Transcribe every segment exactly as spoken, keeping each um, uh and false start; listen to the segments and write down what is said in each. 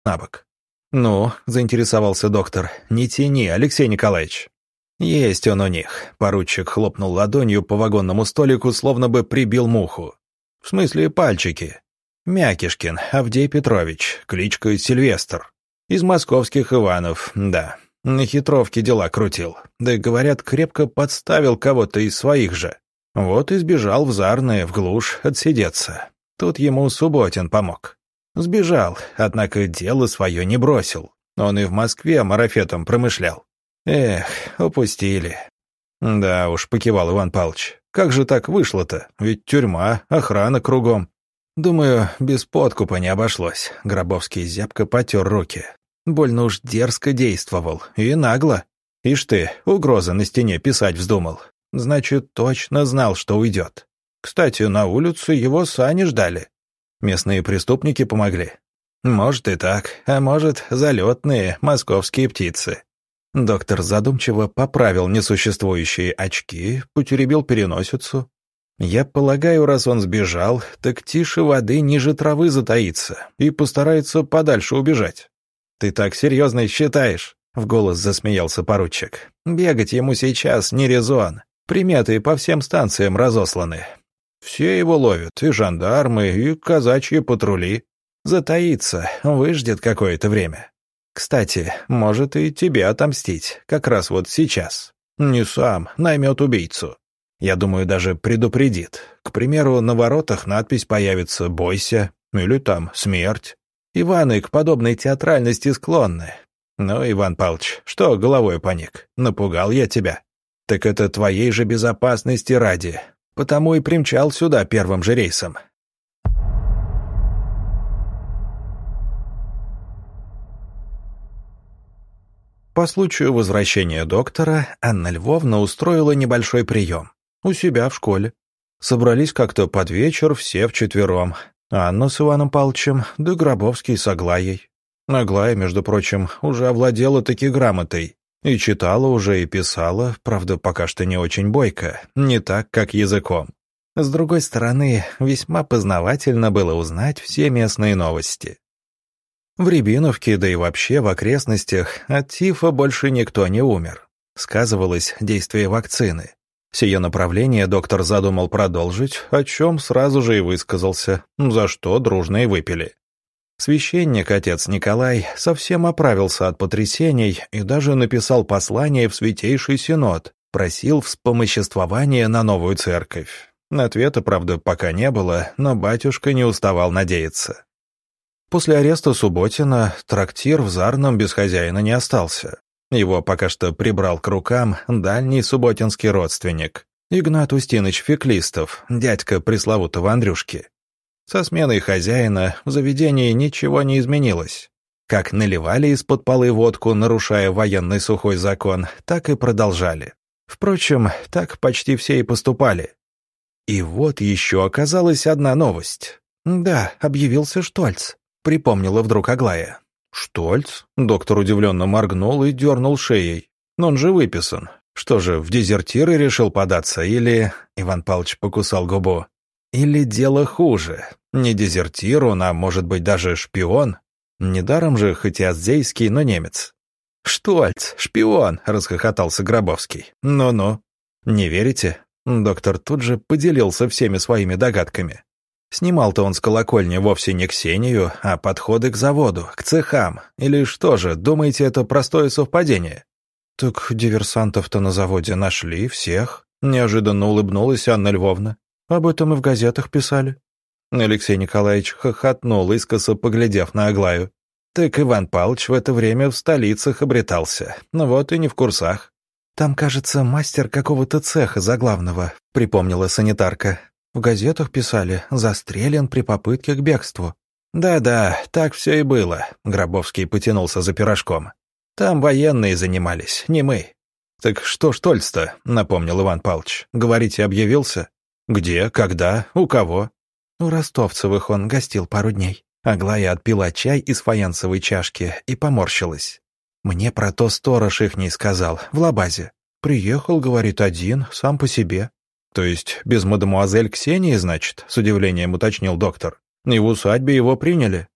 на бок. «Ну», — заинтересовался доктор, — «не тяни, Алексей Николаевич». «Есть он у них», — поручик хлопнул ладонью по вагонному столику, словно бы прибил муху. «В смысле пальчики. Мякишкин Авдей Петрович, кличка Сильвестр. Из московских Иванов, да. На хитровке дела крутил. Да, говорят, крепко подставил кого-то из своих же. Вот и сбежал в Зарное, в глушь, отсидеться. Тут ему Субботин помог. Сбежал, однако дело свое не бросил. Он и в Москве марафетом промышлял. Эх, упустили». «Да уж», — покивал Иван Павлович. «Как же так вышло-то? Ведь тюрьма, охрана кругом». «Думаю, без подкупа не обошлось». Гробовский зябко потер руки. «Больно уж дерзко действовал. И нагло. Ишь ты, угрозы на стене писать вздумал. Значит, точно знал, что уйдет. Кстати, на улице его сани ждали. Местные преступники помогли. Может и так, а может, залетные московские птицы». Доктор задумчиво поправил несуществующие очки, потеребил переносицу. «Я полагаю, раз он сбежал, так тише воды ниже травы затаится и постарается подальше убежать». «Ты так серьезно считаешь?» — в голос засмеялся поручик. «Бегать ему сейчас не резон. Приметы по всем станциям разосланы. Все его ловят, и жандармы, и казачьи патрули. Затаится, выждет какое-то время. Кстати, может и тебе отомстить, как раз вот сейчас. Не сам, наймет убийцу. Я думаю, даже предупредит. К примеру, на воротах надпись появится «Бойся» или там «Смерть». Иваны к подобной театральности склонны. Ну, Иван Павлович, что головой поник? Напугал я тебя. Так это твоей же безопасности ради. Потому и примчал сюда первым же рейсом». По случаю возвращения доктора Анна Львовна устроила небольшой прием. У себя в школе. Собрались как-то под вечер все вчетвером. Анна с Иваном Павловичем, да Гробовский с Аглаей. Аглая, между прочим, уже овладела таки грамотой. И читала уже, и писала, правда, пока что не очень бойко, не так, как языком. С другой стороны, весьма познавательно было узнать все местные новости. В Рябиновке, да и вообще в окрестностях, от тифа больше никто не умер. Сказывалось действие вакцины. Сие направление доктор задумал продолжить, о чем сразу же и высказался, за что дружно и выпили. Священник, отец Николай, совсем оправился от потрясений и даже написал послание в Святейший Синод, просил вспомоществования на новую церковь. Ответа, правда, пока не было, но батюшка не уставал надеяться. После ареста Субботина трактир в Зарном без хозяина не остался. Его пока что прибрал к рукам дальний субботинский родственник, Игнат Устиныч Феклистов, дядька пресловутого Андрюшки. Со сменой хозяина в заведении ничего не изменилось. Как наливали из-под полы водку, нарушая военный сухой закон, так и продолжали. Впрочем, так почти все и поступали. И вот еще оказалась одна новость. Да, объявился Штольц. Припомнила вдруг Аглая. «Штольц?» — доктор удивленно моргнул и дернул шеей. «Но он же выписан. Что же, в дезертиры решил податься? Или...» — Иван Павлович покусал губу. «Или дело хуже. Не дезертир он, а может быть даже шпион? Недаром же, хоть и аздейский, но немец». «Штольц, шпион!» — расхохотался Гробовский. «Ну-ну. Не верите?» Доктор тут же поделился всеми своими догадками. Снимал-то он с колокольни вовсе не Ксению, а подходы к заводу, к цехам. Или что же, думаете, это простое совпадение? Так диверсантов-то на заводе нашли всех. Неожиданно улыбнулась Анна Львовна. Об этом и в газетах писали. Алексей Николаевич хохотнул, искоса поглядев на Аглаю. Так Иван Павлович в это время в столицах обретался. Ну вот и не в курсах. Там, кажется, мастер какого-то цеха заглавного, припомнила санитарка. В газетах писали, застрелен при попытке к бегству. Да-да, так все и было. Гробовский потянулся за пирожком. Там военные занимались, не мы. Так что Штольц-то, напомнил Иван Павлович. Говорите, объявился? Где, когда, у кого? У Ростовцевых он гостил пару дней. Аглая отпила чай из фаянсовой чашки и поморщилась. Мне про то сторож ихний сказал, в лабазе. Приехал, говорит, один, сам по себе. То есть без мадемуазель Ксении, значит, с удивлением уточнил доктор. И в усадьбе его приняли.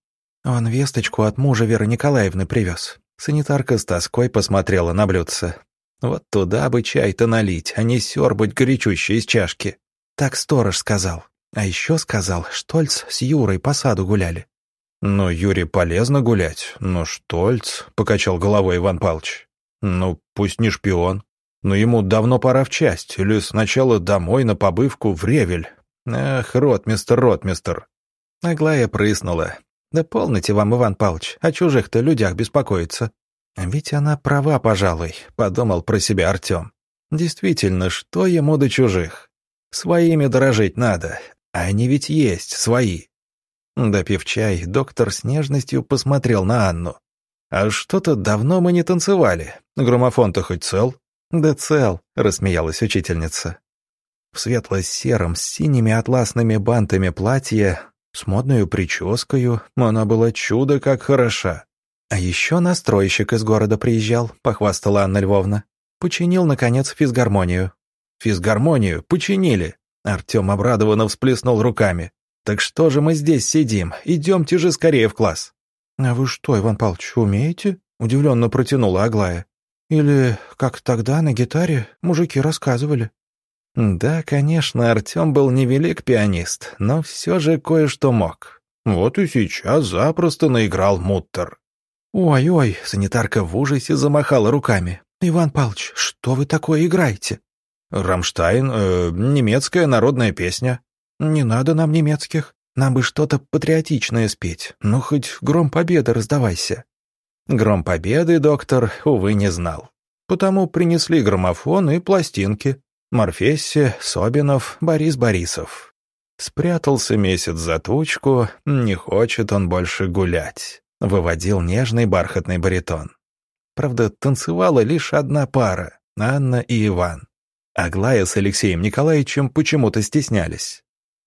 Он весточку от мужа Веры Николаевны привез. Санитарка с тоской посмотрела на блюдце. Вот туда бы чай-то налить, а не сёрбать горячущий из чашки. Так сторож сказал. А еще сказал, Штольц с Юрой по саду гуляли. «Ну, Юре полезно гулять, но Штольц», — покачал головой Иван Павлович. «Ну, пусть не шпион. Но ему давно пора в часть, или сначала домой на побывку в Ревель. Эх, ротмистер, ротмистер». Аглая прыснула. «Да полноте вам, Иван Павлович, о чужих-то людях беспокоиться». «Ведь она права, пожалуй», — подумал про себя Артем. «Действительно, что ему до чужих? Своими дорожить надо, а они ведь есть свои». Допив чай, доктор с нежностью посмотрел на Анну. «А что-то давно мы не танцевали. Граммофон-то хоть цел?» «Да цел», — рассмеялась учительница. В светло-сером с синими атласными бантами платье, с модной прическою, она была чудо как хороша. «А еще настройщик из города приезжал», — похвастала Анна Львовна. «Починил, наконец, физгармонию». «Физгармонию? Починили?» Артем обрадованно всплеснул руками. «Так что же мы здесь сидим? Идемте же скорее в класс». «А вы что, Иван Павлович, умеете?» — удивленно протянула Аглая. «Или, как тогда на гитаре, мужики рассказывали?» Да, конечно, Артем был невелик пианист, но все же кое-что мог. Вот и сейчас запросто наиграл Муттер. «Ой-ой», — санитарка в ужасе замахала руками. «Иван Павлович, что вы такое играете?» «Рамштайн, э, немецкая народная песня». «Не надо нам немецких. Нам бы что-то патриотичное спеть. Ну, хоть «Гром Победы» раздавайся». «Гром Победы» доктор, увы, не знал. Потому принесли граммофон и пластинки. Морфесси, Собинов, Борис Борисов. Спрятался месяц за тучку, не хочет он больше гулять. Выводил нежный бархатный баритон. Правда, танцевала лишь одна пара — Анна и Иван. Аглая с Алексеем Николаевичем почему-то стеснялись.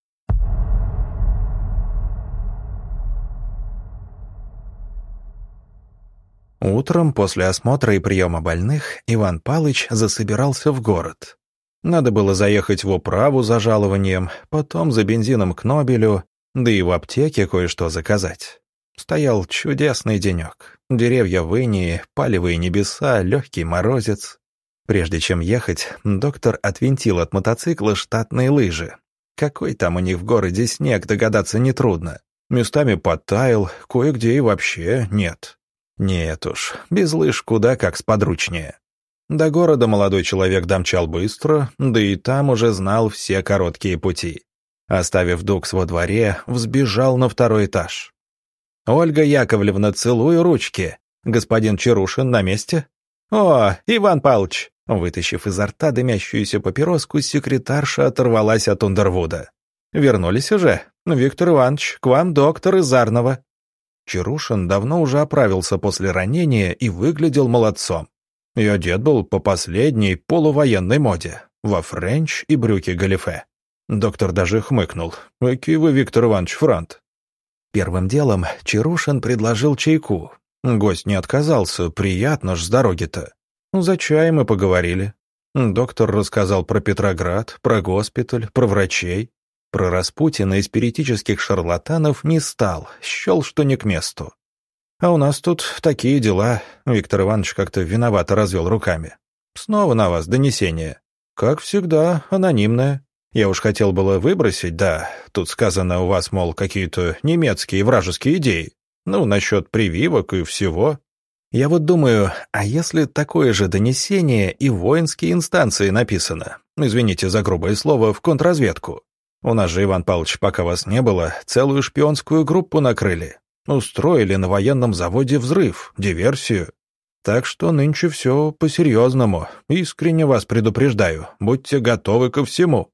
Утром, после осмотра и приема больных, Иван Палыч засобирался в город. Надо было заехать в управу за жалованием, потом за бензином к Нобелю, да и в аптеке кое-что заказать. Стоял чудесный денек. Деревья в инии, палевые небеса, легкий морозец. Прежде чем ехать, доктор отвинтил от мотоцикла штатные лыжи. Какой там у них в городе снег, догадаться нетрудно. Местами подтаял, кое-где и вообще нет. Нет уж, без лыж куда как сподручнее. До города молодой человек домчал быстро, да и там уже знал все короткие пути. Оставив Дукс во дворе, взбежал на второй этаж. «Ольга Яковлевна, целую ручки. Господин Чарушин на месте?» «О, Иван Павлович!» Вытащив изо рта дымящуюся папироску, секретарша оторвалась от Ундервуда. «Вернулись уже? Виктор Иванович, к вам доктор из Арнова». Чарушин давно уже оправился после ранения и выглядел молодцом. И одет был по последней полувоенной моде, во френч и брюки галифе. Доктор даже хмыкнул. «Экий вы, Виктор Иванович, франт». Первым делом Чарушин предложил чайку. Гость не отказался, приятно ж с дороги-то. За чаем мы поговорили. Доктор рассказал про Петроград, про госпиталь, про врачей. Про Распутина и спиритических шарлатанов не стал, счел, что не к месту. «А у нас тут такие дела», — Виктор Иванович как-то виновато развел руками. «Снова на вас донесение. Как всегда, анонимное. Я уж хотел было выбросить, да, тут сказано у вас, мол, какие-то немецкие вражеские идеи. Ну, насчет прививок и всего. Я вот думаю, а если такое же донесение и в воинские инстанции написано, извините за грубое слово, в контрразведку? У нас же, Иван Павлович, пока вас не было, целую шпионскую группу накрыли. Устроили на военном заводе взрыв, диверсию. Так что нынче все по-серьезному. Искренне вас предупреждаю, будьте готовы ко всему».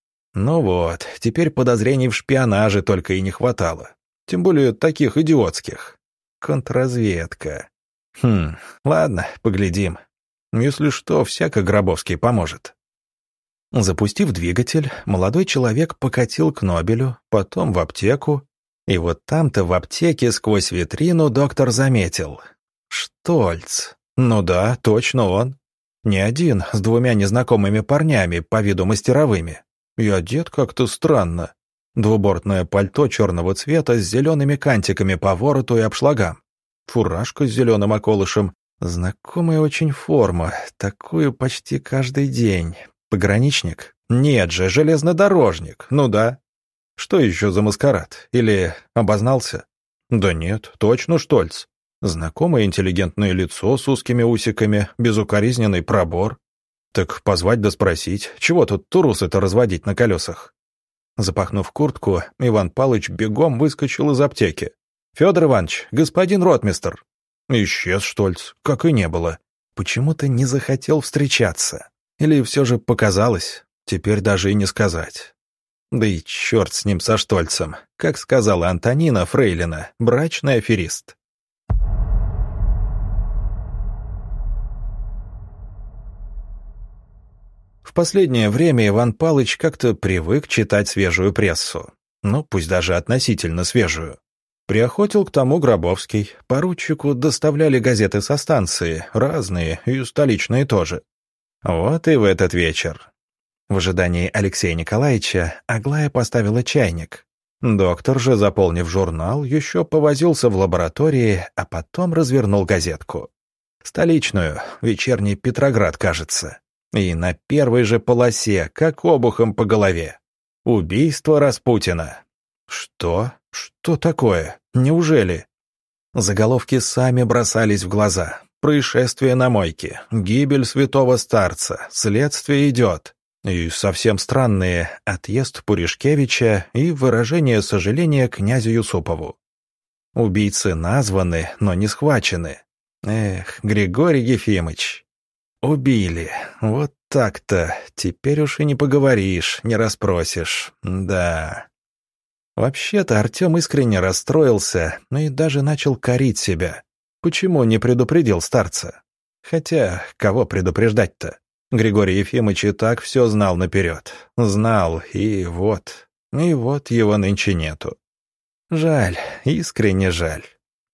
Ну вот, теперь подозрений в шпионаже только и не хватало. Тем более таких идиотских. Контрразведка. Хм, ладно, поглядим. Если что, всяко Гробовский поможет. Запустив двигатель, молодой человек покатил к Нобелю, потом в аптеку. И вот там-то в аптеке сквозь витрину доктор заметил. Штольц. Ну да, точно он. Не один, с двумя незнакомыми парнями, по виду мастеровыми. И одет как-то странно. Двубортное пальто черного цвета с зелеными кантиками по вороту и обшлагам. Фуражка с зеленым околышем. Знакомая очень форма, такую почти каждый день. Пограничник? Нет же, железнодорожник, ну да. Что еще за маскарад? Или обознался? Да нет, точно Штольц. Знакомое интеллигентное лицо с узкими усиками, безукоризненный пробор. Так позвать да спросить, чего тут турусы-то разводить на колесах? Запахнув куртку, Иван Палыч бегом выскочил из аптеки. «Федор Иванович, господин ротмистр!» Исчез Штольц, как и не было. Почему-то не захотел встречаться. Или все же показалось, теперь даже и не сказать. Да и черт с ним, со Штольцем. Как сказала Антонина Фрейлина, брачный аферист. В последнее время Иван Палыч как-то привык читать свежую прессу. Ну, пусть даже относительно свежую. Приохотил к тому Гробовский. Поручику доставляли газеты со станции, разные, и столичные тоже. Вот и в этот вечер. В ожидании Алексея Николаевича Аглая поставила чайник. Доктор же, заполнив журнал, еще повозился в лаборатории, а потом развернул газетку. Столичную, вечерний Петроград, кажется. И на первой же полосе, как обухом по голове. Убийство Распутина. Что? Что такое? Неужели? Заголовки сами бросались в глаза. Происшествие на мойке, гибель святого старца, следствие идет. И совсем странные отъезд Пуришкевича и выражение сожаления князю Юсупову. Убийцы названы, но не схвачены. Эх, Григорий Ефимыч. Убили. Вот так-то. Теперь уж и не поговоришь, не расспросишь. Да. Вообще-то Артем искренне расстроился, но и даже начал корить себя. Почему не предупредил старца? Хотя, кого предупреждать-то? Григорий Ефимыч и так все знал наперед. Знал, и вот. И вот его нынче нету. Жаль, искренне жаль.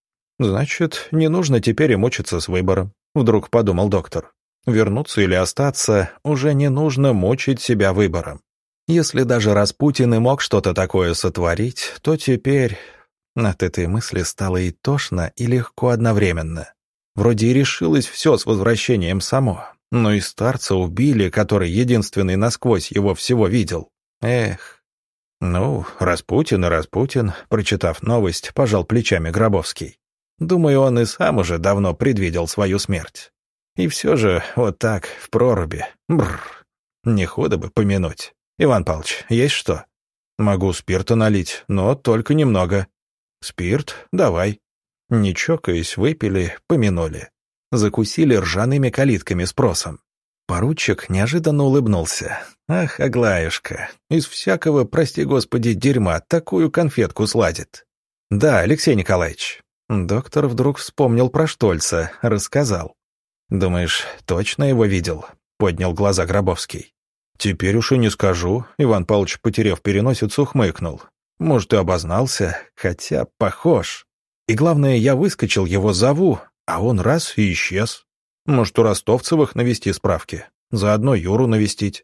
Значит, не нужно теперь и мучиться с выбором, вдруг подумал доктор. Вернуться или остаться, уже не нужно мучить себя выбором. Если даже Распутин и мог что-то такое сотворить, то теперь... От этой мысли стало и тошно, и легко одновременно. Вроде и решилось все с возвращением само, но и старца убили, который единственный насквозь его всего видел. Эх. Ну, Распутин и Распутин, прочитав новость, пожал плечами Гробовский. Думаю, он и сам уже давно предвидел свою смерть. И все же вот так, в проруби. Бррр. Не худо бы помянуть. Иван Павлович, есть что? Могу спирта налить, но только немного. Спирт? Давай. Не чокаясь, выпили, помянули. Закусили ржаными калитками с просом. Поручик неожиданно улыбнулся. Ах, Аглаюшка, из всякого, прости господи, дерьма такую конфетку сладит. Да, Алексей Николаевич. Доктор вдруг вспомнил про Штольца, рассказал. «Думаешь, точно его видел?» — поднял глаза Гробовский. «Теперь уж и не скажу», — Иван Павлович, потеряв переносицу, хмыкнул. «Может, и обознался, хотя похож. И главное, я выскочил, его зову, а он раз и исчез. Может, у Ростовцевых навести справки, заодно Юру навестить».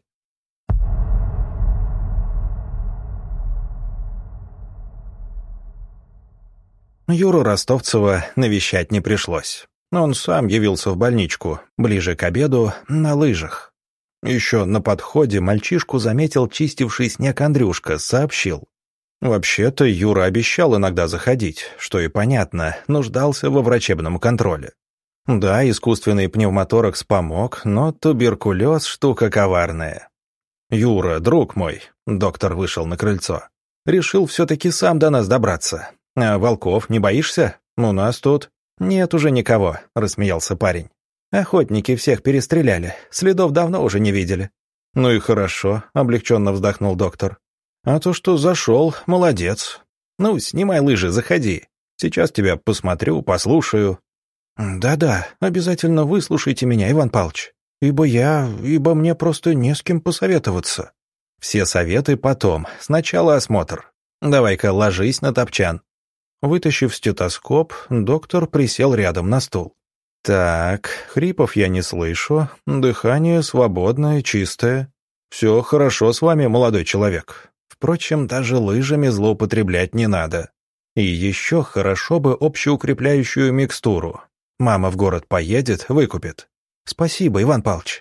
Юру Ростовцева навещать не пришлось. Он сам явился в больничку, ближе к обеду, на лыжах. Еще на подходе мальчишку заметил чистивший снег Андрюшка, сообщил. Вообще-то Юра обещал иногда заходить, что и понятно, нуждался во врачебном контроле. Да, искусственный пневмоторакс помог, но туберкулез — штука коварная. «Юра, друг мой», — доктор вышел на крыльцо, — «решил все-таки сам до нас добраться. А волков не боишься? У нас тут...» «Нет уже никого», — рассмеялся парень. «Охотники всех перестреляли, следов давно уже не видели». «Ну и хорошо», — облегченно вздохнул доктор. «А то, что зашел, молодец. Ну, снимай лыжи, заходи. Сейчас тебя посмотрю, послушаю». «Да-да, обязательно выслушайте меня, Иван Павлович, ибо я, ибо мне просто не с кем посоветоваться». «Все советы потом, сначала осмотр. Давай-ка ложись на топчан». Вытащив стетоскоп, доктор присел рядом на стул. «Так, хрипов я не слышу, дыхание свободное, чистое. Все хорошо с вами, молодой человек. Впрочем, даже лыжами злоупотреблять не надо. И еще хорошо бы общеукрепляющую микстуру. Мама в город поедет, выкупит. Спасибо, Иван Павлович.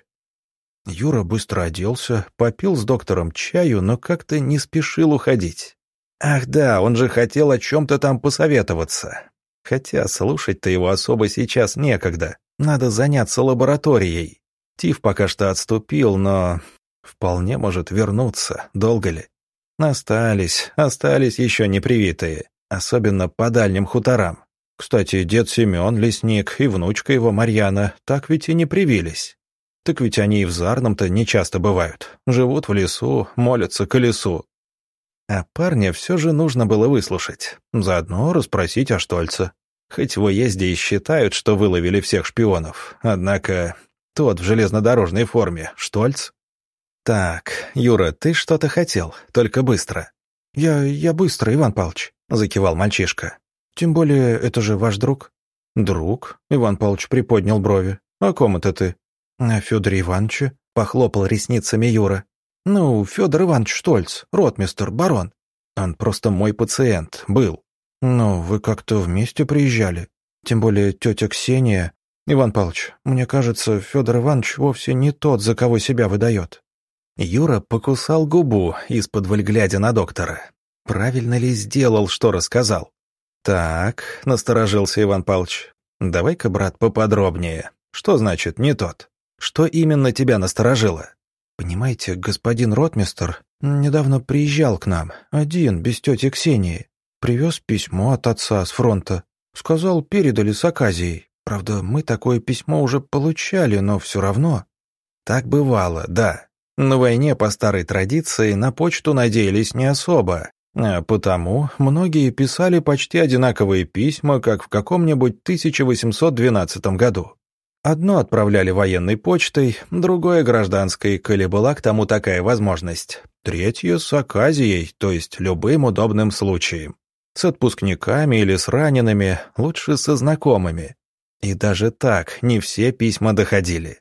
Юра быстро оделся, попил с доктором чаю, но как-то не спешил уходить. Ах да, он же хотел о чем-то там посоветоваться. Хотя слушать-то его особо сейчас некогда. Надо заняться лабораторией. Тиф пока что отступил, но вполне может вернуться. Долго ли? Остались, остались еще непривитые. Особенно по дальним хуторам. Кстати, дед Семен, лесник, и внучка его Марьяна так ведь и не привились. Так ведь они и в Зарном-то нечасто бывают. Живут в лесу, молятся колесу. А парня все же нужно было выслушать. Заодно расспросить о Штольце. Хоть в уезде и считают, что выловили всех шпионов. Однако тот в железнодорожной форме, Штольц. «Так, Юра, ты что-то хотел, только быстро». «Я... я быстро, Иван Павлович», — закивал мальчишка. «Тем более, это же ваш друг». «Друг?» — Иван Павлович приподнял брови. «О ком это ты?» «О Федоре Ивановиче», — похлопал ресницами Юра. «Ну, Федор Иванович Штольц, ротмистр, барон. Он просто мой пациент, был». «Ну, вы как-то вместе приезжали. Тем более тетя Ксения...» «Иван Павлович, мне кажется, Федор Иванович вовсе не тот, за кого себя выдает». Юра покусал губу, из-под глядя на доктора. Правильно ли сделал, что рассказал? «Так», — насторожился Иван Павлович, — «давай-ка, брат, поподробнее. Что значит «не тот»? Что именно тебя насторожило?» «Понимаете, господин ротмистр недавно приезжал к нам, один, без тети Ксении. Привез письмо от отца с фронта. Сказал, передали с Аказией. Правда, мы такое письмо уже получали, но все равно». «Так бывало, да. На войне по старой традиции на почту надеялись не особо, а потому многие писали почти одинаковые письма, как в каком-нибудь тысяча восемьсот двенадцатом году. Одно отправляли военной почтой, другое гражданской, коли была к тому такая возможность. Третье с Аказией, то есть любым удобным случаем. С отпускниками или с ранеными, лучше со знакомыми. И даже так не все письма доходили.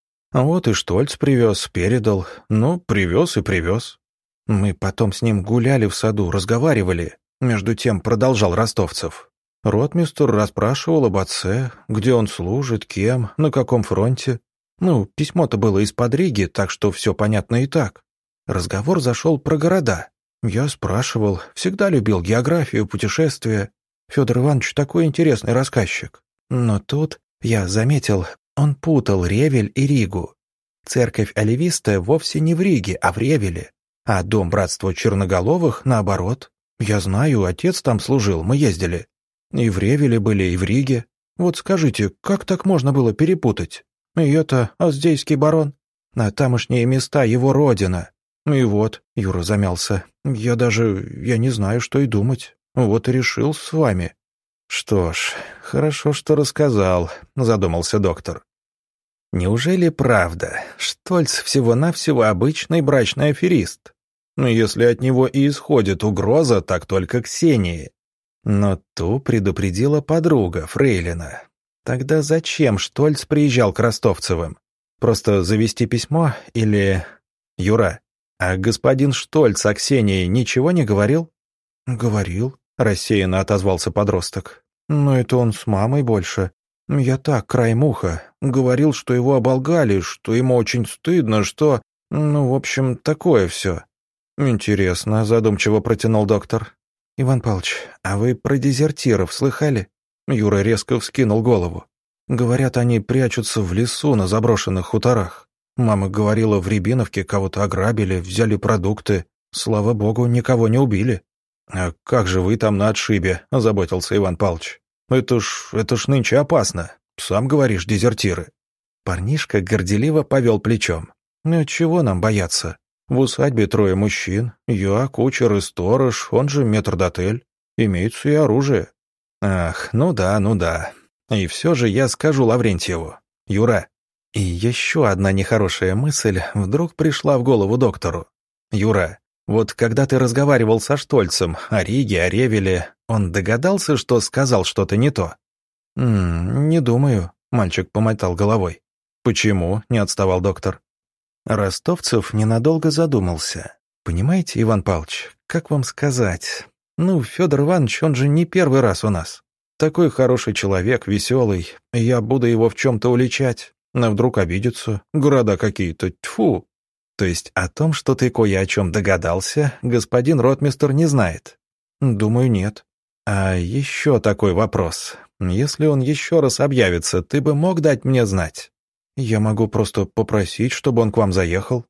Вот и Штольц привез, передал. Ну, привез и привез. Мы потом с ним гуляли в саду, разговаривали. Между тем продолжал Ростовцев. Ротмистр расспрашивал об отце, где он служит, кем, на каком фронте. Ну, письмо-то было из-под Риги, так что все понятно и так. Разговор зашел про города. Я спрашивал, всегда любил географию, путешествия. Федор Иванович такой интересный рассказчик. Но тут я заметил, он путал Ревель и Ригу. Церковь Оливистая вовсе не в Риге, а в Ревеле. А дом братства Черноголовых, наоборот. Я знаю, отец там служил, мы ездили. И в Ревеле были, и в Риге. Вот скажите, как так можно было перепутать? И это Оздейский барон, а тамошние места его родина. И вот, Юра замялся, я даже, я не знаю, что и думать. Вот и решил с вами. Что ж, хорошо, что рассказал, задумался доктор. Неужели правда? Штольц всего-навсего обычный брачный аферист. Но если от него и исходит угроза, так только Ксении. Но ту предупредила подруга, фрейлина. Тогда зачем Штольц приезжал к Ростовцевым? Просто завести письмо или... Юра, а господин Штольц о Ксении ничего не говорил? Говорил, рассеянно отозвался подросток. Но это он с мамой больше. Я так, краем уха. Говорил, что его оболгали, что ему очень стыдно, что... Ну, в общем, такое все. Интересно, задумчиво протянул доктор. «Иван Павлович, а вы про дезертиров слыхали?» Юра резко вскинул голову. «Говорят, они прячутся в лесу на заброшенных хуторах. Мама говорила, в Рябиновке кого-то ограбили, взяли продукты. Слава богу, никого не убили». «А как же вы там на отшибе?» – озаботился Иван Павлович. «Это ж, это ж нынче опасно. Сам говоришь, дезертиры». Парнишка горделиво повел плечом. «Ну, чего нам бояться? В усадьбе трое мужчин, я, кучер и сторож, он же метрдотель. Имеется и оружие». «Ах, ну да, ну да. И все же я скажу Лаврентьеву. Юра». И еще одна нехорошая мысль вдруг пришла в голову доктору. «Юра, вот когда ты разговаривал со Штольцем о Риге, о Ревеле, он догадался, что сказал что-то не то?» «М-м, не думаю», — мальчик помотал головой. «Почему?» — не отставал доктор. Ростовцев ненадолго задумался. Понимаете, Иван Павлович, как вам сказать? Ну, Федор Иванович, он же не первый раз у нас. Такой хороший человек, веселый. Я буду его в чем-то уличать. Но вдруг обидится. Города какие-то, тьфу. То есть о том, что ты кое о чем догадался, господин ротмистр не знает? Думаю, нет. А еще такой вопрос. Если он еще раз объявится, ты бы мог дать мне знать? Я могу просто попросить, чтобы он к вам заехал.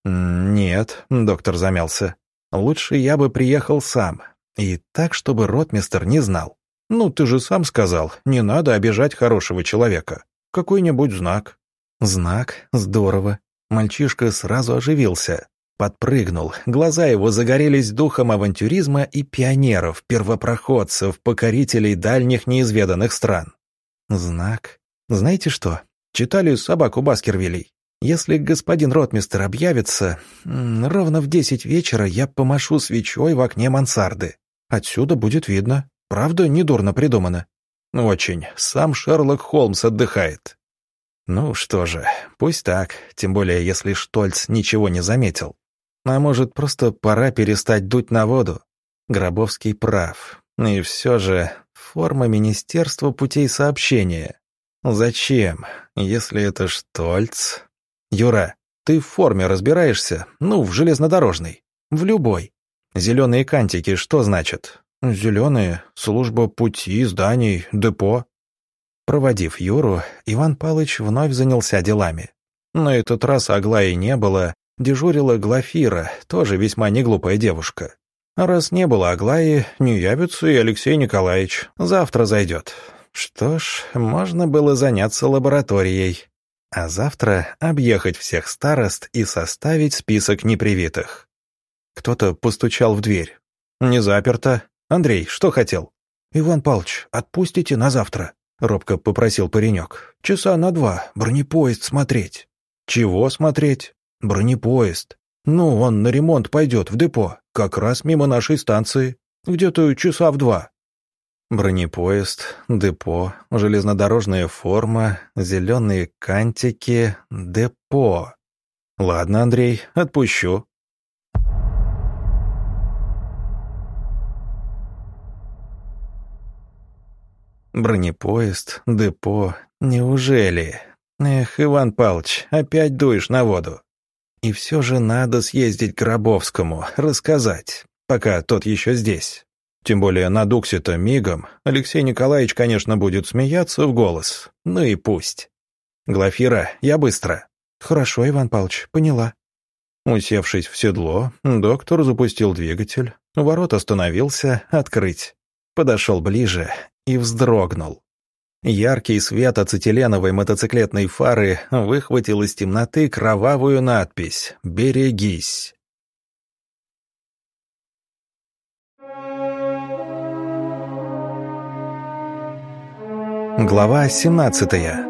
Нет, доктор замялся. Лучше я бы приехал сам. И так, чтобы ротмистр не знал. Ну, ты же сам сказал, не надо обижать хорошего человека. Какой-нибудь знак. Знак? Здорово. Мальчишка сразу оживился. Подпрыгнул, глаза его загорелись духом авантюризма и пионеров, первопроходцев, покорителей дальних неизведанных стран. Знак? Знаете что? Читали «Собаку Баскервилей». Если господин ротмистр объявится, ровно в десять вечера я помашу свечой в окне мансарды. Отсюда будет видно. Правда, недурно придумано. Очень. Сам Шерлок Холмс отдыхает. Ну что же, пусть так, тем более если Штольц ничего не заметил. А может, просто пора перестать дуть на воду? Гробовский прав. И все же, форма Министерства путей сообщения. Зачем, если это Штольц? Юра, ты в форме разбираешься? Ну, в железнодорожной. В любой. Зеленые кантики что значат? Зеленые, служба пути, зданий, депо. Проводив Юру, Иван Павлович вновь занялся делами. На этот раз Аглаи не было, дежурила Глафира, тоже весьма неглупая девушка. А раз не было Аглаи, не явится и Алексей Николаевич. Завтра зайдет. Что ж, можно было заняться лабораторией. А завтра объехать всех старост и составить список непривитых. Кто-то постучал в дверь. «Не заперто. Андрей, что хотел?» «Иван Павлович, отпустите на завтра», — робко попросил паренек. «Часа на два, бронепоезд смотреть». «Чего смотреть?» «Бронепоезд. Ну, он на ремонт пойдет в депо, как раз мимо нашей станции. Где-то часа в два». Бронепоезд, депо, железнодорожная форма, зеленые кантики, депо. Ладно, Андрей, отпущу. Бронепоезд, депо, неужели? Эх, Иван Павлович, опять дуешь на воду. И все же надо съездить к Гробовскому, рассказать, пока тот еще здесь. Тем более надукся-то мигом. Алексей Николаевич, конечно, будет смеяться в голос. Ну и пусть. Глафира, я быстро. Хорошо, Иван Павлович, поняла. Усевшись в седло, доктор запустил двигатель. Ворот остановился, открыть. Подошел ближе и вздрогнул. Яркий свет ацетиленовой мотоциклетной фары выхватил из темноты кровавую надпись «Берегись». Глава семнадцатая.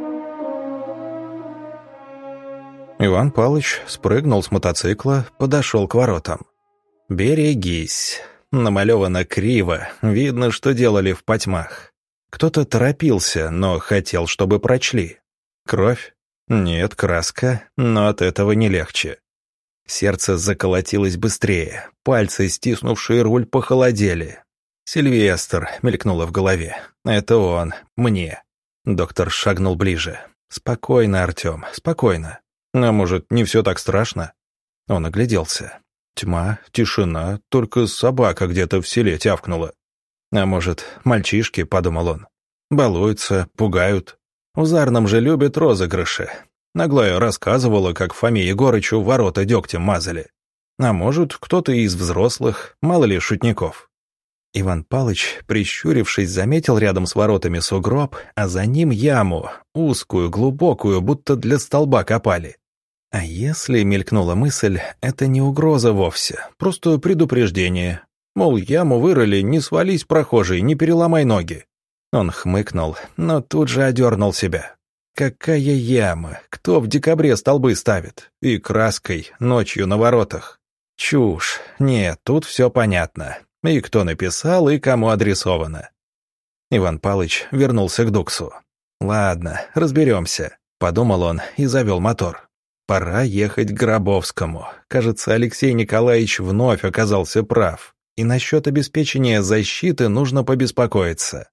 Иван Павлович спрыгнул с мотоцикла, подошел к воротам. «Берегись». Намалевано криво, видно, что делали в потьмах. Кто-то торопился, но хотел, чтобы прочли. Кровь? Нет, краска, но от этого не легче. Сердце заколотилось быстрее, пальцы, стиснувшие руль, похолодели. «Сильвестр», — мелькнуло в голове. «Это он, мне». Доктор шагнул ближе. «Спокойно, Артем, спокойно. А может, не все так страшно?» Он огляделся. Тьма, тишина, только собака где-то в селе тявкнула. «А может, мальчишки», — подумал он. «Балуются, пугают. В Зарном же любят розыгрыши. Аглая рассказывала, как Фоме Егорычу ворота дегтем мазали. А может, кто-то из взрослых, мало ли шутников». Иван Палыч, прищурившись, заметил рядом с воротами сугроб, а за ним яму, узкую, глубокую, будто для столба копали. А если, мелькнула мысль, это не угроза вовсе, просто предупреждение. Мол, яму вырыли, не свались прохожий, не переломай ноги. Он хмыкнул, но тут же одернул себя. Какая яма? Кто в декабре столбы ставит? И краской, ночью на воротах. Чушь. Нет, тут все понятно. И кто написал, и кому адресовано. Иван Палыч вернулся к Дуксу. «Ладно, разберемся», — подумал он и завел мотор. Пора ехать к Гробовскому. Кажется, Алексей Николаевич вновь оказался прав. И насчет обеспечения защиты нужно побеспокоиться.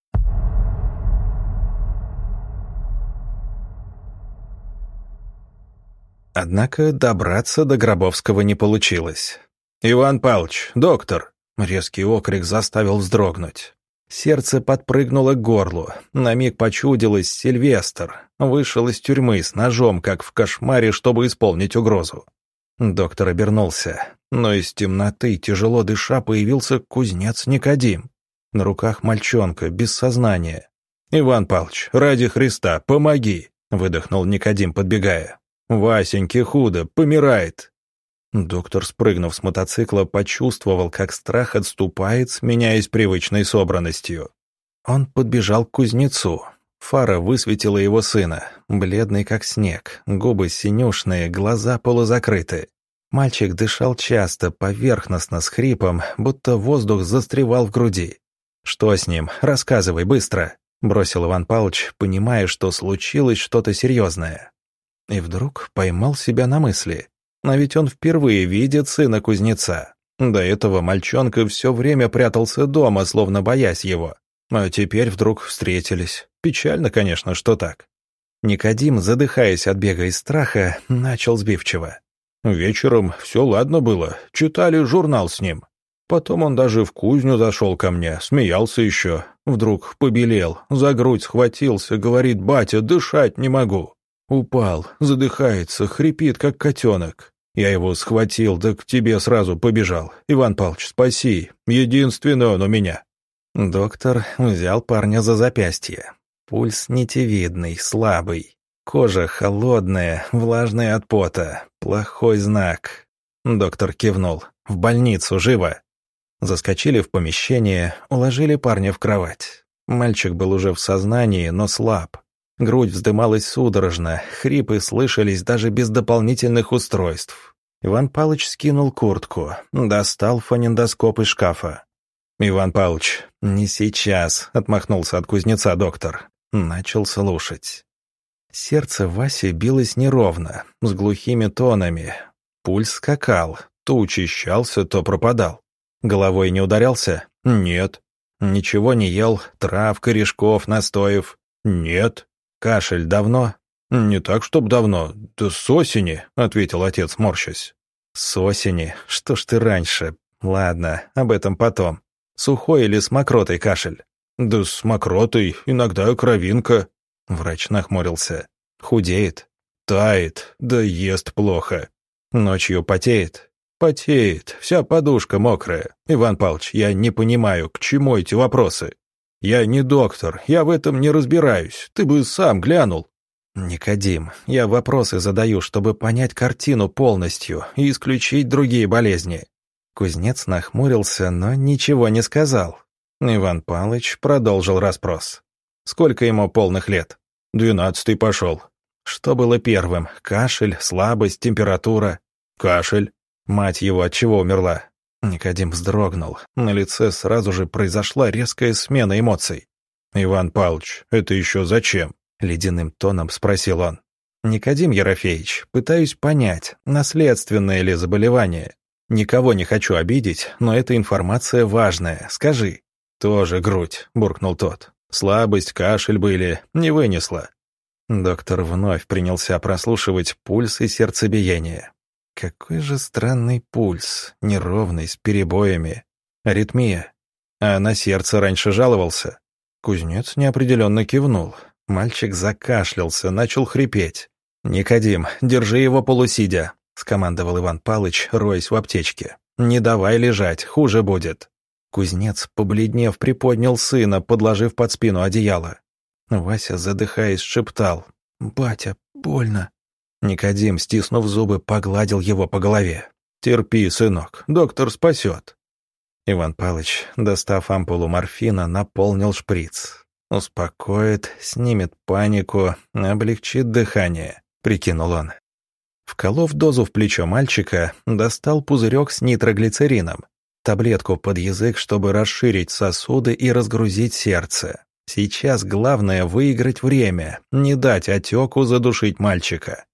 Однако добраться до Гробовского не получилось. «Иван Павлович, доктор!» Резкий окрик заставил вздрогнуть. Сердце подпрыгнуло к горлу. На миг почудилось Сильвестр. Вышел из тюрьмы с ножом, как в кошмаре, чтобы исполнить угрозу. Доктор обернулся, но из темноты, тяжело дыша, появился кузнец Никодим. На руках мальчонка, без сознания. «Иван Павлович, ради Христа, помоги!» — выдохнул Никодим, подбегая. «Васеньке худо, помирает!» Доктор, спрыгнув с мотоцикла, почувствовал, как страх отступает, сменяясь привычной собранностью. Он подбежал к кузнецу. Фара высветила его сына, бледный как снег, губы синюшные, глаза полузакрыты. Мальчик дышал часто, поверхностно, с хрипом, будто воздух застревал в груди. «Что с ним? Рассказывай быстро!» — бросил Иван Павлович, понимая, что случилось что-то серьезное. И вдруг поймал себя на мысли. А ведь он впервые видит сына кузнеца. До этого мальчонка все время прятался дома, словно боясь его. А теперь вдруг встретились. Печально, конечно, что так. Никодим, задыхаясь от бега и страха, начал сбивчиво. «Вечером все ладно было, читали журнал с ним. Потом он даже в кузню зашел ко мне, смеялся еще. Вдруг побелел, за грудь схватился, говорит: «Батя, дышать не могу». Упал, задыхается, хрипит, как котенок. Я его схватил, да к тебе сразу побежал. Иван Павлович, спаси, единственный он у меня». Доктор взял парня за запястье. Пульс нитевидный, слабый. Кожа холодная, влажная от пота. Плохой знак. Доктор кивнул. «В больницу, живо!» Заскочили в помещение, уложили парня в кровать. Мальчик был уже в сознании, но слаб. Грудь вздымалась судорожно, хрипы слышались даже без дополнительных устройств. Иван Павлович скинул куртку, достал фонендоскоп из шкафа. «Иван Павлович, не сейчас», — отмахнулся от кузнеца доктор. Начал слушать. Сердце Васи билось неровно, с глухими тонами. Пульс скакал, то учащался, то пропадал. Головой не ударялся? Нет. Ничего не ел, трав, корешков, настоев? Нет. «Кашель давно?» «Не так, чтоб давно. Да с осени», — ответил отец, морщась. «С осени? Что ж ты раньше? Ладно, об этом потом. Сухой или с мокротой кашель?» «Да с мокротой, иногда кровинка». Врач нахмурился. «Худеет?» «Тает, да ест плохо». «Ночью потеет?» «Потеет, вся подушка мокрая. Иван Павлович, я не понимаю, к чему эти вопросы?» «Я не доктор, я в этом не разбираюсь, ты бы сам глянул». «Никодим, я вопросы задаю, чтобы понять картину полностью и исключить другие болезни». Кузнец нахмурился, но ничего не сказал. Иван Павлович продолжил расспрос. «Сколько ему полных лет?» «Двенадцатый пошел». «Что было первым? Кашель, слабость, температура?» «Кашель». «Мать его от чего умерла?» Никодим вздрогнул. На лице сразу же произошла резкая смена эмоций. «Иван Павлович, это еще зачем?» — ледяным тоном спросил он. «Никодим Ерофеевич, пытаюсь понять, наследственное ли заболевание. Никого не хочу обидеть, но эта информация важная. Скажи». «Тоже грудь», — буркнул тот. «Слабость, кашель были, не вынесла». Доктор вновь принялся прослушивать пульс и сердцебиение. Какой же странный пульс, неровный, с перебоями. Аритмия. А на сердце раньше жаловался? Кузнец неопределенно кивнул. Мальчик закашлялся, начал хрипеть. «Никодим, держи его полусидя», — скомандовал Иван Павлович, роясь в аптечке. «Не давай лежать, хуже будет». Кузнец, побледнев, приподнял сына, подложив под спину одеяло. Вася, задыхаясь, шептал: «Батя, больно». Никодим, стиснув зубы, погладил его по голове. «Терпи, сынок, доктор спасет». Иван Павлович, достав ампулу морфина, наполнил шприц. «Успокоит, снимет панику, облегчит дыхание», — прикинул он. Вколов дозу в плечо мальчика, достал пузырек с нитроглицерином, таблетку под язык, чтобы расширить сосуды и разгрузить сердце. Сейчас главное выиграть время, не дать отеку задушить мальчика.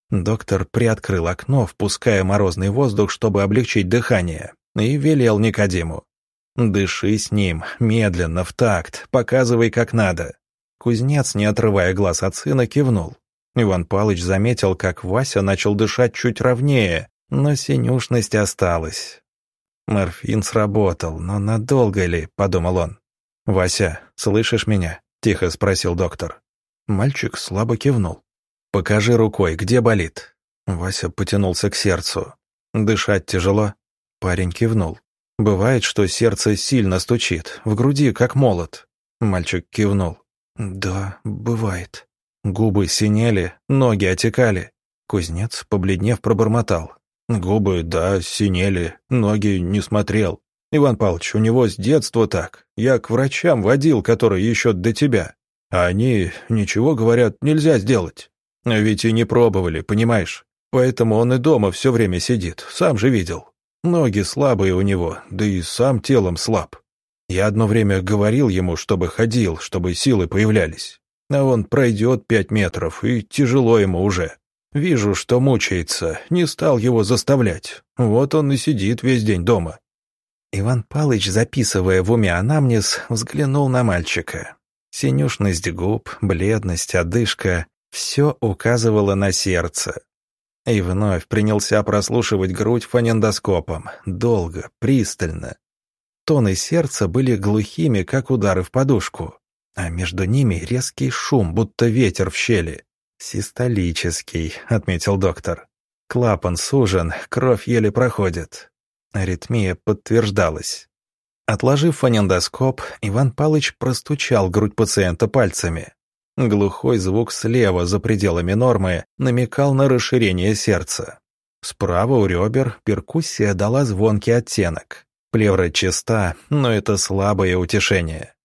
Доктор приоткрыл окно, впуская морозный воздух, чтобы облегчить дыхание, и велел Никодиму: «Дыши с ним, медленно, в такт, показывай как надо». Кузнец, не отрывая глаз от сына, кивнул. Иван Палыч заметил, как Вася начал дышать чуть ровнее, но синюшность осталась. «Морфин сработал, но надолго ли?» — подумал он. «Вася, слышишь меня?» — тихо спросил доктор. Мальчик слабо кивнул. «Покажи рукой, где болит». Вася потянулся к сердцу. «Дышать тяжело?» Парень кивнул. «Бывает, что сердце сильно стучит, в груди как молот». Мальчик кивнул. «Да, бывает». Губы синели, ноги отекали. Кузнец, побледнев, пробормотал. «Губы, да, синели, ноги не смотрел. Иван Павлович, у него с детства так. Я к врачам водил, которые еще до тебя. А они ничего, говорят, нельзя сделать. А ведь и не пробовали, понимаешь? Поэтому он и дома все время сидит, сам же видел. Ноги слабые у него, да и сам телом слаб. Я одно время говорил ему, чтобы ходил, чтобы силы появлялись. А он пройдет пять метров, и тяжело ему уже. Вижу, что мучается, не стал его заставлять. Вот он и сидит весь день дома». Иван Палыч, записывая в уме анамнез, взглянул на мальчика. Синюшность губ, бледность, одышка — все указывало на сердце. И вновь принялся прослушивать грудь фонендоскопом, долго, пристально. Тоны сердца были глухими, как удары в подушку, а между ними резкий шум, будто ветер в щели. «Систолический», — отметил доктор. «Клапан сужен, кровь еле проходит». Аритмия подтверждалась. Отложив фонендоскоп, Иван Палыч простучал грудь пациента пальцами. Глухой звук слева, за пределами нормы, намекал на расширение сердца. Справа у ребер перкуссия дала звонкий оттенок. Плевра чиста, но это слабое утешение.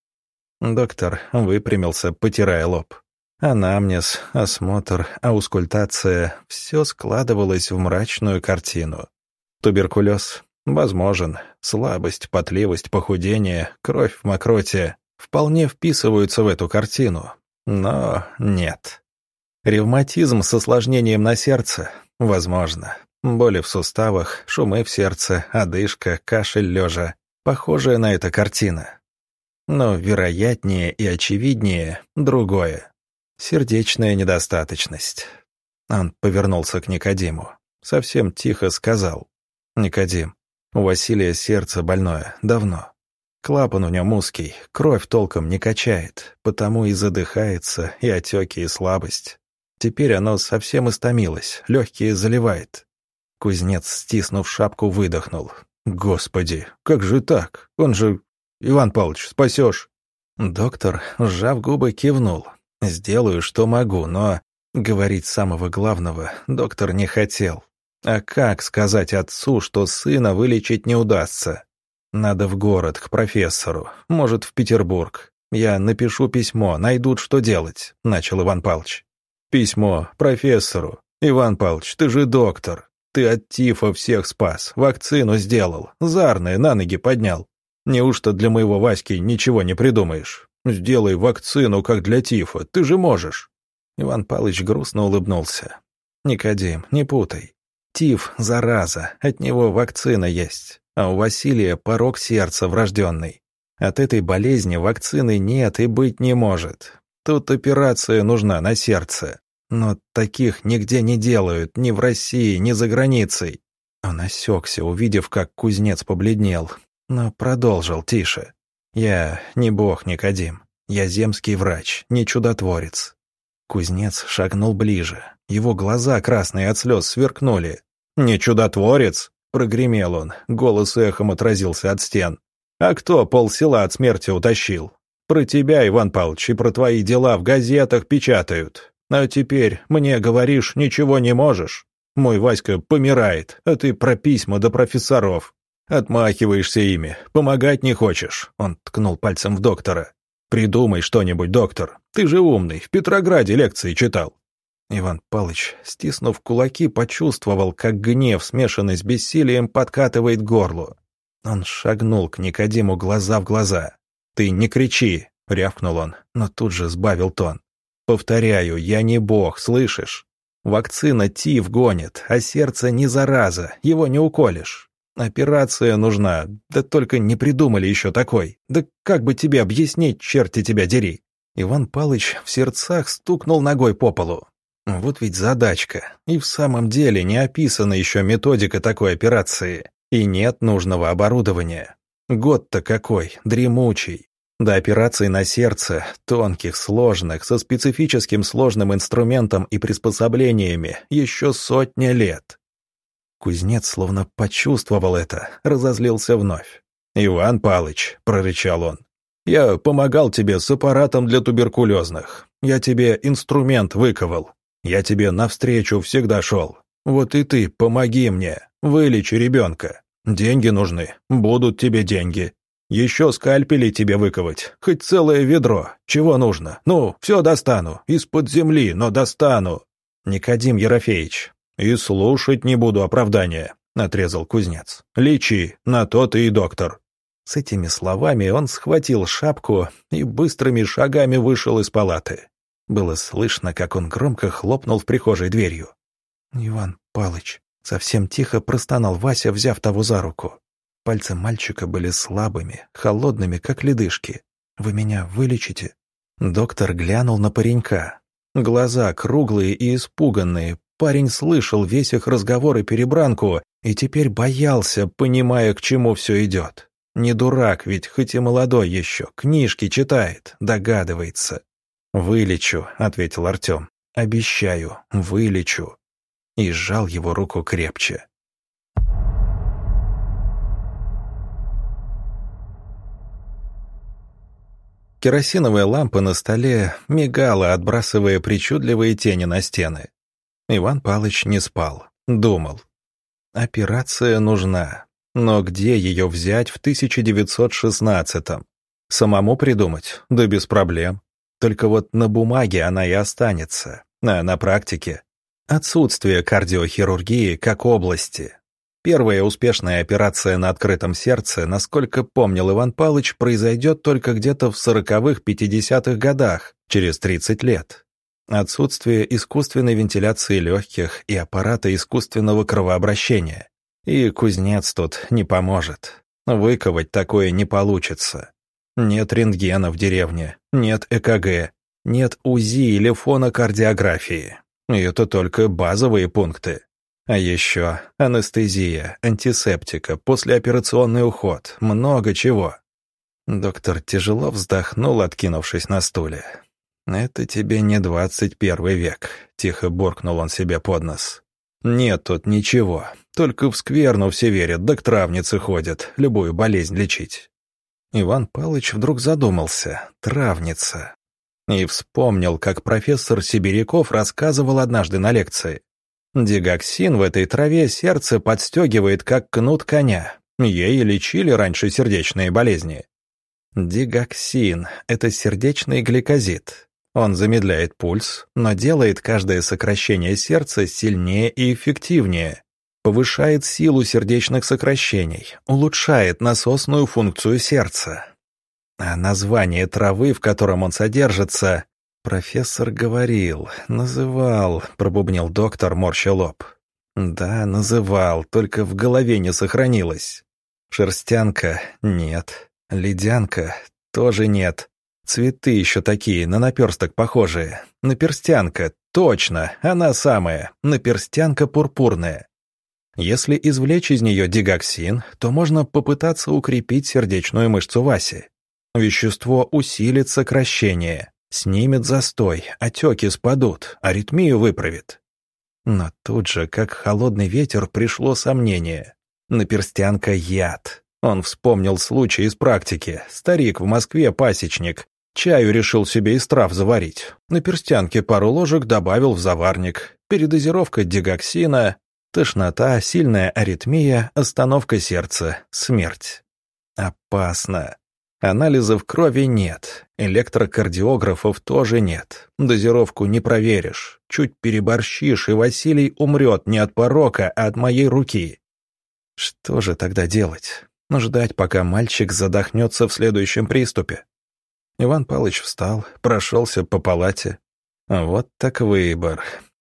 Доктор выпрямился, потирая лоб. Анамнез, осмотр, аускультация — все складывалось в мрачную картину. Туберкулез возможен, слабость, потливость, похудение, кровь в мокроте вполне вписываются в эту картину, но нет. Ревматизм с осложнением на сердце возможно. Боли в суставах, шумы в сердце, одышка, кашель лежа — похожая на это картина. Но вероятнее и очевиднее другое. Сердечная недостаточность. Он повернулся к Никодиму. Совсем тихо сказал. «Никодим, у Василия сердце больное, давно. Клапан у нем узкий, кровь толком не качает, потому и задыхается, и отеки, и слабость. Теперь оно совсем истомилось, легкие заливает». Кузнец, стиснув шапку, выдохнул. «Господи, как же так? Он же... Иван Павлович, спасешь!» Доктор, сжав губы, кивнул. «Сделаю, что могу, но...» Говорить самого главного доктор не хотел. А как сказать отцу, что сына вылечить не удастся? Надо в город, к профессору, может, в Петербург. Я напишу письмо, найдут, что делать», — начал Иван Павлович. «Письмо профессору? Иван Павлович, ты же доктор. Ты от тифа всех спас, вакцину сделал, зарные на ноги поднял. Неужто для моего Васьки ничего не придумаешь? Сделай вакцину, как для тифа, ты же можешь». Иван Павлович грустно улыбнулся. «Никодим, не путай. Тиф — зараза, от него вакцина есть, а у Василия порок сердца врожденный. От этой болезни вакцины нет и быть не может. Тут операция нужна на сердце. Но таких нигде не делают, ни в России, ни за границей». Он осекся, увидев, как кузнец побледнел, но продолжил тише. «Я не бог, Никодим. Я земский врач, не чудотворец». Кузнец шагнул ближе. Его глаза, красные от слез, сверкнули. «Не чудотворец?» — прогремел он. Голос эхом отразился от стен. «А кто полсела от смерти утащил? Про тебя, Иван Павлович, и про твои дела в газетах печатают. А теперь мне, говоришь, ничего не можешь. Мой Васька помирает, а ты про письма до профессоров. Отмахиваешься ими, помогать не хочешь». Он ткнул пальцем в доктора. «Придумай что-нибудь, доктор. Ты же умный, в Петрограде лекции читал». Иван Павлович, стиснув кулаки, почувствовал, как гнев, смешанный с бессилием, подкатывает к горлу. Он шагнул к Никодиму глаза в глаза. «Ты не кричи», — рявкнул он, но тут же сбавил тон. «Повторяю, я не бог, слышишь? Вакцина тиф гонит, а сердце не зараза, его не уколешь. Операция нужна, да только не придумали еще такой. Да как бы тебе объяснить, черти тебя дери?» Иван Палыч в сердцах стукнул ногой по полу. Вот ведь задачка. И в самом деле не описана еще методика такой операции. И нет нужного оборудования. Год-то какой, дремучий. До операций на сердце, тонких, сложных, со специфическим сложным инструментом и приспособлениями, еще сотня лет. Кузнец словно почувствовал это, разозлился вновь. «Иван Палыч», — прорычал он, — «я помогал тебе с аппаратом для туберкулезных. Я тебе инструмент выковал. Я тебе навстречу всегда шел. Вот и ты помоги мне, вылечи ребенка. Деньги нужны, будут тебе деньги. Еще скальпели тебе выковать, хоть целое ведро. Чего нужно? Ну, все достану, из-под земли, но достану». «Никодим Ерофеич, и слушать не буду оправдания», — отрезал кузнец. «Лечи, на то ты и доктор». С этими словами он схватил шапку и быстрыми шагами вышел из палаты. Было слышно, как он громко хлопнул в прихожей дверью. «Иван Палыч», — совсем тихо простонал Вася, взяв того за руку. Пальцы мальчика были слабыми, холодными, как ледышки. «Вы меня вылечите?» Доктор глянул на паренька. Глаза круглые и испуганные. Парень слышал весь их разговор и перебранку, и теперь боялся, понимая, к чему все идет. Не дурак ведь, хоть и молодой еще, книжки читает, догадывается. «Вылечу», — ответил Артем. «Обещаю, вылечу». И сжал его руку крепче. Керосиновая лампа на столе мигала, отбрасывая причудливые тени на стены. Иван Палыч не спал, думал. Операция нужна, но где ее взять в тысяча девятьсот шестнадцатом? Самому придумать? Да без проблем. Только вот на бумаге она и останется, а на практике отсутствие кардиохирургии как области. Первая успешная операция на открытом сердце, насколько помнил Иван Палыч, произойдет только где-то в сороковых-пятидесятых годах, через тридцать лет. Отсутствие искусственной вентиляции легких и аппарата искусственного кровообращения. И кузнец тут не поможет. Выковать такое не получится. Нет рентгена в деревне, нет ЭКГ, нет УЗИ или фонокардиографии. И это только базовые пункты. А еще анестезия, антисептика, послеоперационный уход, много чего. Доктор тяжело вздохнул, откинувшись на стуле. «Это тебе не двадцать первый век», — тихо буркнул он себе под нос. «Нет тут ничего, только в скверну все верят, да к травнице ходят, любую болезнь лечить». Иван Палыч вдруг задумался. Травница. И вспомнил, как профессор Сибиряков рассказывал однажды на лекции. Дигоксин в этой траве сердце подстегивает, как кнут коня. Ей лечили раньше сердечные болезни. Дигоксин – это сердечный гликозид. Он замедляет пульс, но делает каждое сокращение сердца сильнее и эффективнее. Повышает силу сердечных сокращений, улучшает насосную функцию сердца. А название травы, в котором он содержится, профессор говорил, называл, пробубнил доктор, морща лоб. Да, называл, только в голове не сохранилось. Шерстянка — нет, ледянка — тоже нет. Цветы еще такие, на наперсток похожие. Наперстянка, точно, она самая, наперстянка пурпурная. Если извлечь из нее дигоксин, то можно попытаться укрепить сердечную мышцу Васи. Вещество усилит сокращение, снимет застой, отеки спадут, аритмию выправит. Но тут же, как холодный ветер, пришло сомнение. Наперстянка — яд. Он вспомнил случай из практики. Старик в Москве, пасечник, чаю решил себе из трав заварить. Наперстянке пару ложек добавил в заварник. Передозировка дигоксина, тошнота, сильная аритмия, остановка сердца, смерть. Опасно. Анализов крови нет, электрокардиографов тоже нет. Дозировку не проверишь. Чуть переборщишь, и Василий умрет не от порока, а от моей руки. Что же тогда делать? Ждать, пока мальчик задохнется в следующем приступе. Иван Палыч встал, прошелся по палате. Вот так выбор.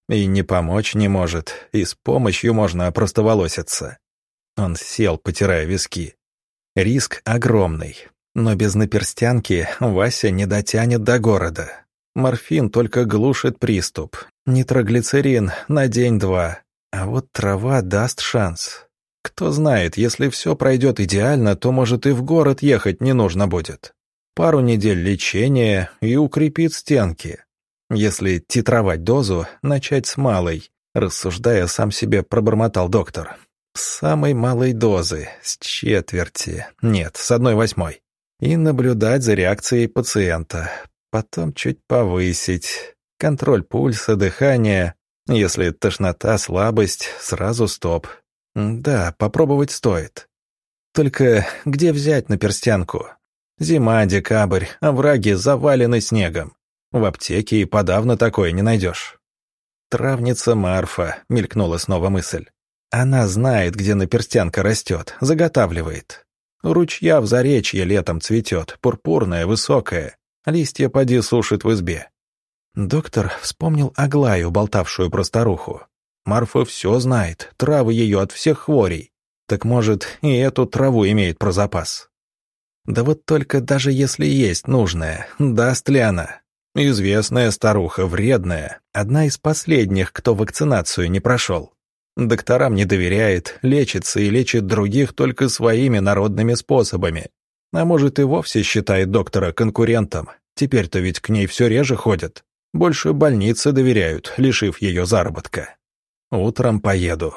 И не помочь не может, и с помощью можно опростоволоситься. Он сел, потирая виски. Риск огромный, но без наперстянки Вася не дотянет до города. Морфин только глушит приступ, нитроглицерин на день-два, а вот трава даст шанс. Кто знает, если все пройдет идеально, то, может, и в город ехать не нужно будет. Пару недель лечения и укрепит стенки. Если титровать дозу, начать с малой, рассуждая, сам себе пробормотал доктор. С самой малой дозы, с четверти, нет, с одной восьмой. И наблюдать за реакцией пациента. Потом чуть повысить. Контроль пульса, дыхания. Если тошнота, слабость, сразу стоп. Да, попробовать стоит. Только где взять наперстянку? Зима, декабрь, овраги завалены снегом. В аптеке и подавно такое не найдешь. Травница Марфа, мелькнула снова мысль. Она знает, где наперстянка растет, заготавливает. У ручья в заречье летом цветет, пурпурная, высокая. Листья поди сушит в избе. Доктор вспомнил Аглаю, болтавшую про старуху. Марфа все знает, травы ее от всех хворей. Так может, и эту траву имеет про запас. Да вот только даже если есть нужная, даст ли она? Известная старуха, вредная, одна из последних, кто вакцинацию не прошел. Докторам не доверяет, лечится и лечит других только своими народными способами. А может, и вовсе считает доктора конкурентом. Теперь-то ведь к ней все реже ходят. Больше больницы доверяют, лишив ее заработка. Утром поеду.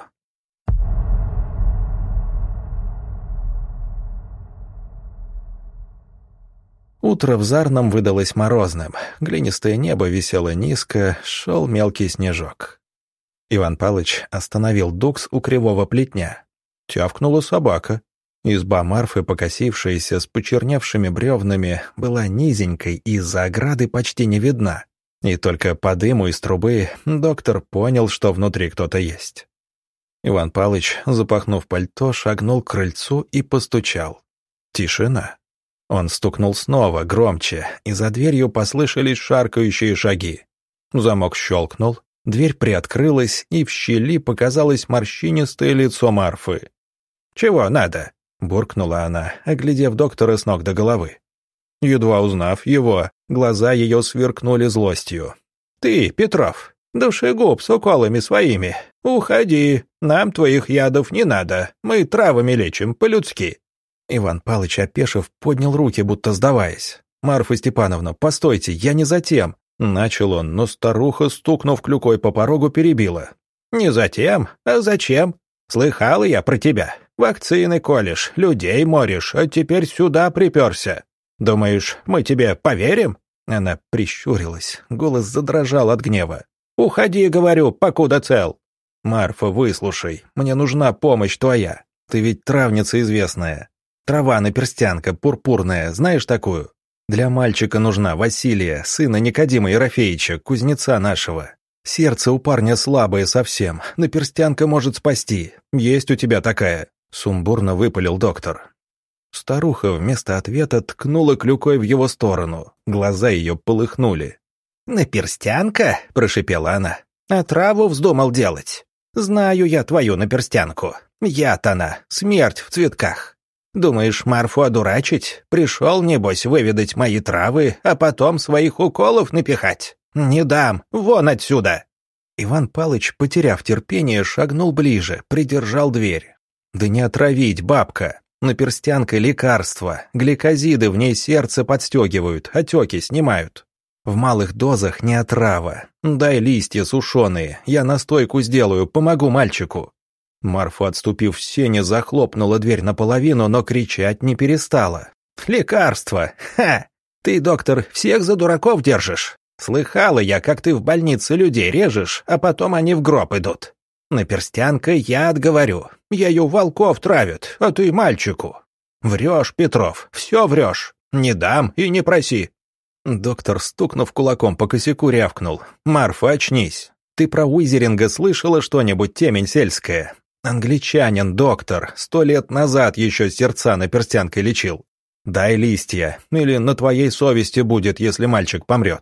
Утро в Зарном выдалось морозным. Глинистое небо висело низко, шел мелкий снежок. Иван Палыч остановил дукс у кривого плетня. Тявкнула собака. Изба Марфы, покосившаяся с почерневшими бревнами, была низенькой и из-за ограды почти не видна. И только по дыму из трубы доктор понял, что внутри кто-то есть. Иван Палыч, запахнув пальто, шагнул к крыльцу и постучал. Тишина. Он стукнул снова, громче, и за дверью послышались шаркающие шаги. Замок щелкнул, дверь приоткрылась, и в щели показалось морщинистое лицо Марфы. «Чего надо?» — буркнула она, оглядев доктора с ног до головы. Едва узнав его, глаза ее сверкнули злостью. «Ты, Петров, душегуб с уколами своими, уходи, нам твоих ядов не надо, мы травами лечим по-людски». Иван Палыч, опешив, поднял руки, будто сдаваясь. «Марфа Степановна, постойте, я не за тем!» Начал он, но старуха, стукнув клюкой по порогу, перебила. «Не за тем, а зачем? Слыхала я про тебя. Вакцины колешь, людей моришь, а теперь сюда приперся. Думаешь, мы тебе поверим?» Она прищурилась, голос задрожал от гнева. «Уходи, говорю, покуда цел!» «Марфа, выслушай, мне нужна помощь твоя. Ты ведь травница известная. Трава наперстянка, пурпурная, знаешь такую? Для мальчика нужна Василия, сына Никодима Ерофеича, кузнеца нашего. Сердце у парня слабое совсем, наперстянка может спасти. Есть у тебя такая?» Сумбурно выпалил доктор. Старуха вместо ответа ткнула клюкой в его сторону. Глаза ее полыхнули. «Наперстянка?» — прошипела она. «А траву вздумал делать? Знаю я твою наперстянку. Яд она, смерть в цветках. Думаешь, Марфу одурачить? Пришел, небось, выведать мои травы, а потом своих уколов напихать? Не дам, вон отсюда!» Иван Палыч, потеряв терпение, шагнул ближе, придержал дверь. «Да не отравить, бабка! Наперстянка — лекарство, гликозиды в ней сердце подстегивают, отеки снимают. В малых дозах не отрава. Дай листья сушеные, я настойку сделаю, помогу мальчику». Марфа, отступив в сене, захлопнула дверь наполовину, но кричать не перестала. «Лекарство! Ха! Ты, доктор, всех за дураков держишь? Слыхала я, как ты в больнице людей режешь, а потом они в гроб идут. Наперстянка, яд, говорю. Ею волков травят, а ты мальчику. Врешь, Петров, все врешь. Не дам и не проси». Доктор, стукнув кулаком по косяку, рявкнул. «Марфа, очнись. Ты про Уизеринга слышала что-нибудь, темень сельская? Англичанин, доктор, сто лет назад еще сердца наперстянкой лечил. Дай листья, или на твоей совести будет, если мальчик помрет».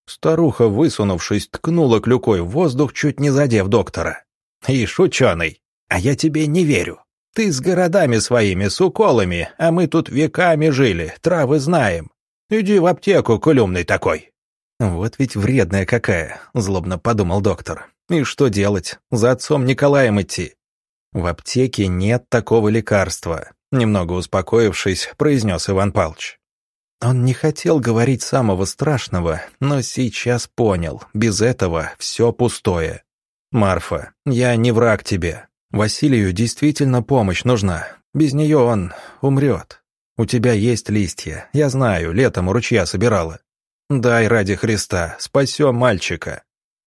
Старуха, высунувшись, ткнула клюкой в воздух, чуть не задев доктора. «Ишь, ученый, а я тебе не верю. Ты с городами своими, с уколами, а мы тут веками жили, травы знаем. Иди в аптеку, колюмный такой». «Вот ведь вредная какая», — злобно подумал доктор. «И что делать? За отцом Николаем идти?» «В аптеке нет такого лекарства», — немного успокоившись, произнес Иван Павлович. Он не хотел говорить самого страшного, но сейчас понял, без этого все пустое. «Марфа, я не враг тебе. Василию действительно помощь нужна. Без нее он умрет. У тебя есть листья, я знаю, летом у ручья собирала. Дай ради Христа, спасем мальчика».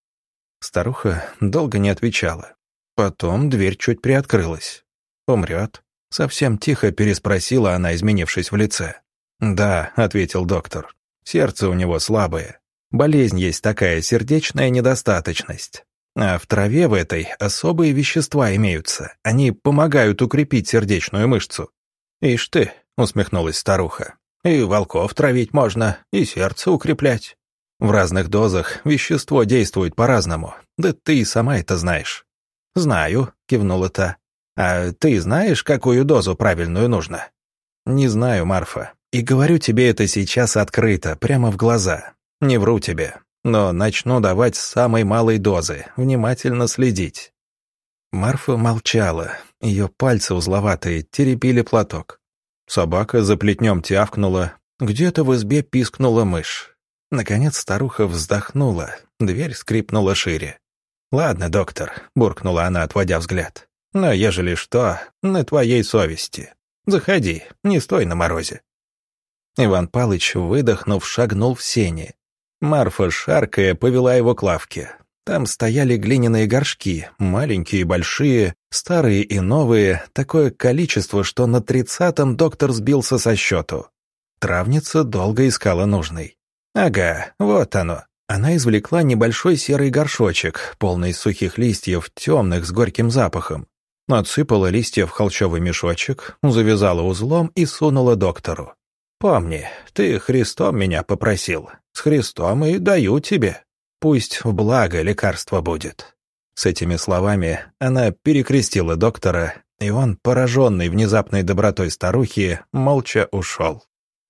Старуха долго не отвечала. Потом дверь чуть приоткрылась. «Умрет?» — совсем тихо переспросила она, изменившись в лице. «Да», — ответил доктор, — «сердце у него слабое. Болезнь есть такая, сердечная недостаточность. А в траве в этой особые вещества имеются. Они помогают укрепить сердечную мышцу». «Ишь ты», — усмехнулась старуха, — «и волков травить можно, и сердце укреплять. В разных дозах вещество действует по-разному, да ты и сама это знаешь». «Знаю», — кивнула та. «А ты знаешь, какую дозу правильную нужно?» «Не знаю, Марфа. И говорю тебе это сейчас открыто, прямо в глаза. Не вру тебе, но начну давать с самой малой дозы, внимательно следить». Марфа молчала, ее пальцы узловатые теребили платок. Собака за плетнем тявкнула, где-то в избе пискнула мышь. Наконец старуха вздохнула, дверь скрипнула шире. «Ладно, доктор», — буркнула она, отводя взгляд. «Но ежели что, на твоей совести. Заходи, не стой на морозе». Иван Палыч, выдохнув, шагнул в сени. Марфа, шаркая, повела его к лавке. Там стояли глиняные горшки, маленькие и большие, старые и новые, такое количество, что на тридцатом доктор сбился со счету. Травница долго искала нужный. «Ага, вот оно». Она извлекла небольшой серый горшочек, полный сухих листьев, темных, с горьким запахом. Отсыпала листья в холщовый мешочек, завязала узлом и сунула доктору. «Помни, ты Христом меня попросил. С Христом и даю тебе. Пусть в благо лекарство будет». С этими словами она перекрестила доктора, и он, пораженный внезапной добротой старухи, молча ушел.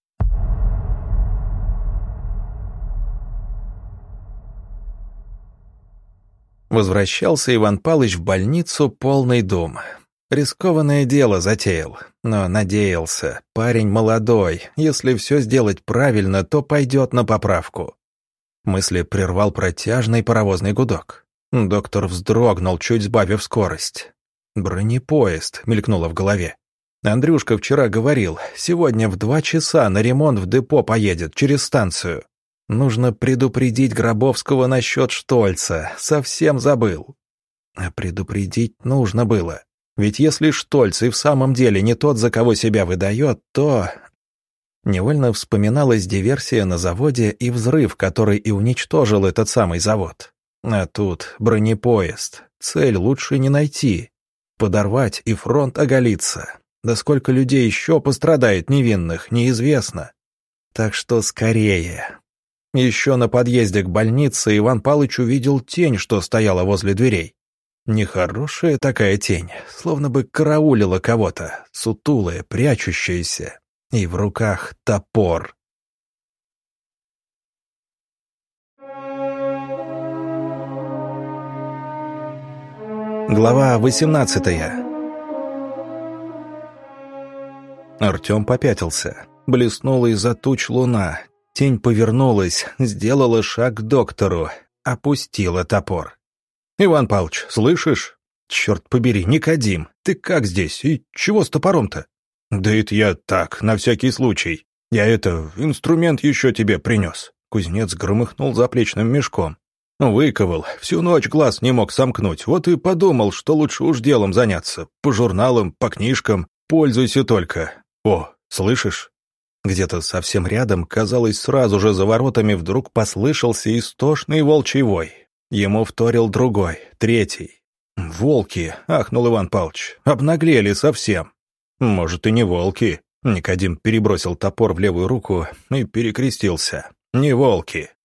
Возвращался Иван Палыч в больницу полный дум. Рискованное дело затеял, но надеялся, парень молодой, если все сделать правильно, то пойдет на поправку. Мысли прервал протяжный паровозный гудок. Доктор вздрогнул, чуть сбавив скорость. «Бронепоезд», — мелькнуло в голове. Андрюшка вчера говорил, сегодня в два часа на ремонт в депо поедет через станцию. Нужно предупредить Гробовского насчет Штольца, совсем забыл. А предупредить нужно было. Ведь если Штольц и в самом деле не тот, за кого себя выдает, то... Невольно вспоминалась диверсия на заводе и взрыв, который и уничтожил этот самый завод. А тут бронепоезд. Цель лучше не найти. Подорвать и фронт оголиться. Да сколько людей еще пострадает невинных, неизвестно. Так что скорее. Еще на подъезде к больнице Иван Палыч увидел тень, что стояла возле дверей. Нехорошая такая тень, словно бы караулила кого-то, сутулая, прячущаяся, и в руках топор. Глава восемнадцатая. Артем попятился. Блеснула из-за туч луна. Тень повернулась, сделала шаг к доктору, опустила топор. «Иван Павлович, слышишь? Черт побери, Никодим, ты как здесь? И чего с топором-то?» «Да это я так, на всякий случай. Я это, инструмент еще тебе принес». Кузнец громыхнул заплечным мешком. «Выковал, всю ночь глаз не мог сомкнуть, вот и подумал, что лучше уж делом заняться. По журналам, по книжкам, пользуйся только. О, слышишь?» Где-то совсем рядом, казалось, сразу же за воротами вдруг послышался истошный волчий вой. Ему вторил другой, третий. «Волки!» — ахнул Иван Павлович. «Обнаглели совсем». «Может, и не волки». Никодим перебросил топор в левую руку и перекрестился. «Не волки.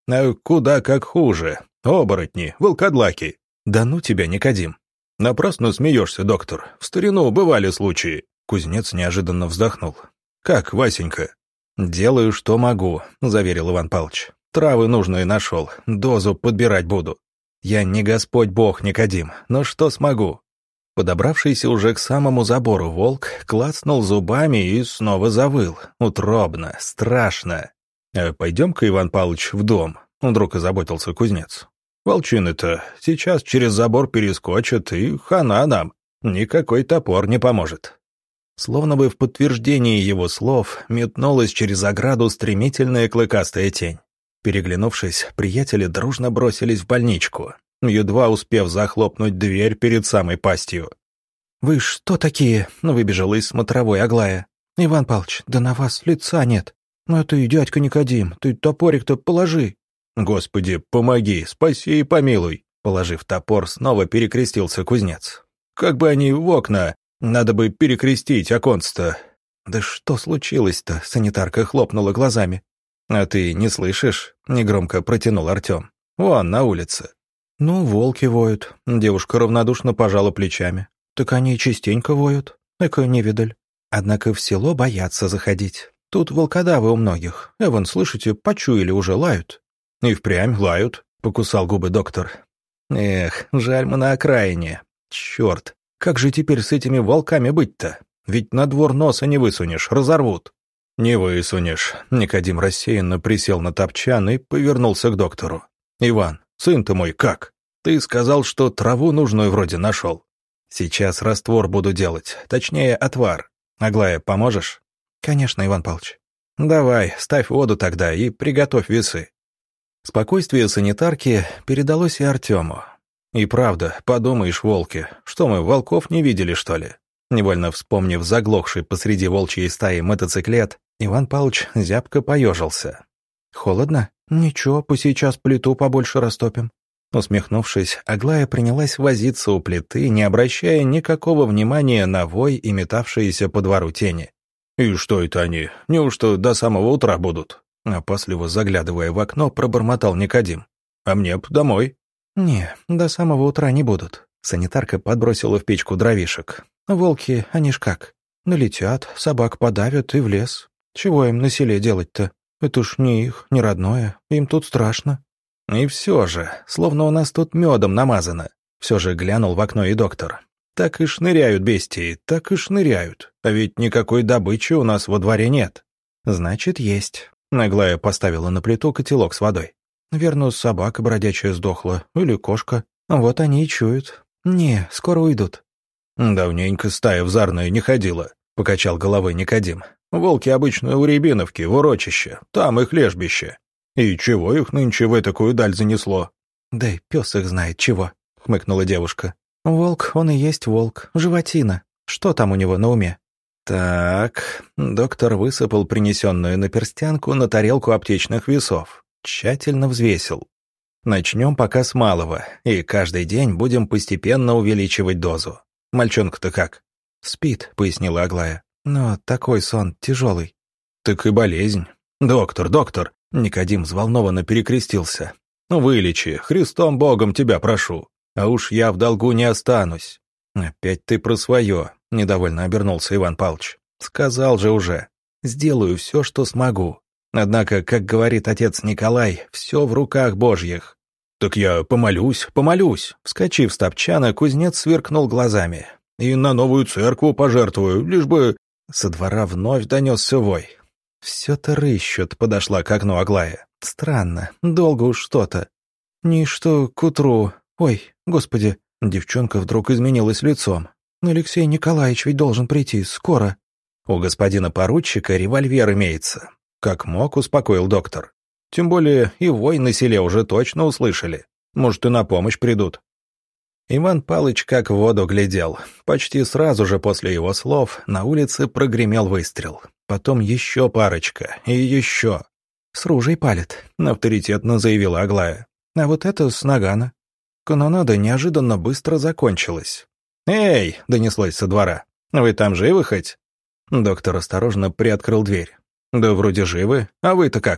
А куда как хуже. Оборотни, волкодлаки. Да ну тебя, Никодим. Напрасно смеешься, доктор. В старину бывали случаи. Кузнец неожиданно вздохнул. Как, Васенька? Делаю, что могу, заверил Иван Павлович. Травы нужные нашел, дозу подбирать буду. Я не Господь Бог, Никодим, но что смогу? Подобравшийся уже к самому забору волк клацнул зубами и снова завыл. Утробно, страшно. «А пойдем-ка, Иван Павлович, в дом», — вдруг озаботился кузнец. «Волчины-то сейчас через забор перескочат, и хана нам. Никакой топор не поможет». Словно бы в подтверждении его слов метнулась через ограду стремительная клыкастая тень. Переглянувшись, приятели дружно бросились в больничку, едва успев захлопнуть дверь перед самой пастью. «Вы что такие?» — выбежала из смотровой Аглая. «Иван Павлович, да на вас лица нет. Ну ты, дядька Никодим, ты топорик-то положи». «Господи, помоги, спаси и помилуй!» Положив топор, снова перекрестился кузнец. «Как бы они в окна, надо бы перекрестить оконце-то». «Да что случилось-то?» — санитарка хлопнула глазами. «А ты не слышишь?» — негромко протянул Артем. «Вон, на улице». «Ну, волки воют». Девушка равнодушно пожала плечами. «Так они частенько воют. Эка невидаль. Однако в село боятся заходить. Тут волкодавы у многих. Эван, слышите, почуяли уже, лают». «И впрямь лают», — покусал губы доктор. «Эх, жаль, мы на окраине. Черт, как же теперь с этими волками быть-то? Ведь на двор носа не высунешь, разорвут». «Не высунешь», — Никодим рассеянно присел на топчан и повернулся к доктору. «Иван, сын ты мой, как? Ты сказал, что траву нужную вроде нашел. Сейчас раствор буду делать, точнее отвар. Аглая, поможешь?» «Конечно, Иван Павлович». «Давай, ставь воду тогда и приготовь весы». Спокойствие санитарки передалось и Артему. «И правда, подумаешь, волки, что мы, волков не видели, что ли?» Невольно вспомнив заглохший посреди волчьей стаи мотоциклет, Иван Павлович зябко поежился. «Холодно? Ничего, посейчас плиту побольше растопим». Усмехнувшись, Аглая принялась возиться у плиты, не обращая никакого внимания на вой и метавшиеся по двору тени. «И что это они? Неужто до самого утра будут?» Опасливо заглядывая в окно, пробормотал Никодим. «А мне б домой». «Не, до самого утра не будут». Санитарка подбросила в печку дровишек. «Волки, они ж как? Налетят, собак подавят и в лес. Чего им на селе делать-то? Это ж не их, не родное, им тут страшно». «И все же, словно у нас тут медом намазано», — все же глянул в окно и доктор. «Так и шныряют бестии, так и шныряют, а ведь никакой добычи у нас во дворе нет». «Значит, есть». Аглая поставила на плиту котелок с водой. «Верно, собака бродячая сдохла, или кошка. Вот они и чуют. Не, скоро уйдут». «Давненько стая в Зарную не ходила», — покачал головой Никодим. «Волки обычно у Рябиновки, в урочище, там их лежбище. И чего их нынче в такую даль занесло?» «Да и пес их знает чего», — хмыкнула девушка. «Волк, он и есть волк, животина. Что там у него на уме?» «Так...» — доктор высыпал принесенную наперстянку на тарелку аптечных весов. Тщательно взвесил. «Начнем пока с малого, и каждый день будем постепенно увеличивать дозу. Мальчонка-то как?» «Спит», — пояснила Аглая. «Но такой сон тяжелый». «Так и болезнь. Доктор, доктор!» Никодим взволнованно перекрестился. «Вылечи, Христом Богом тебя прошу. А уж я в долгу не останусь». «Опять ты про свое», — недовольно обернулся Иван Павлович. «Сказал же уже. Сделаю все, что смогу. Однако, как говорит отец Николай, все в руках Божьих». «Так я помолюсь, помолюсь», — вскочив с топчана, кузнец сверкнул глазами. «И на новую церкву пожертвую, лишь бы...» Со двора вновь донесся вой. «Все-то рыщут», — подошла к окну Аглая. «Странно, долго уж что-то». «Ничто к утру... Ой, господи...» Девчонка вдруг изменилась лицом. «Алексей Николаевич ведь должен прийти скоро». «У господина поручика револьвер имеется». Как мог, успокоил доктор. «Тем более и вой на селе уже точно услышали. Может, и на помощь придут». Иван Палыч как в воду глядел. Почти сразу же после его слов на улице прогремел выстрел. Потом еще парочка, и еще. «С ружей палит», — авторитетно заявила Аглая. «А вот это с нагана». Канонада неожиданно быстро закончилась. «Эй!» — донеслось со двора. «Вы там живы хоть?» Доктор осторожно приоткрыл дверь. «Да вроде живы. А вы-то как?»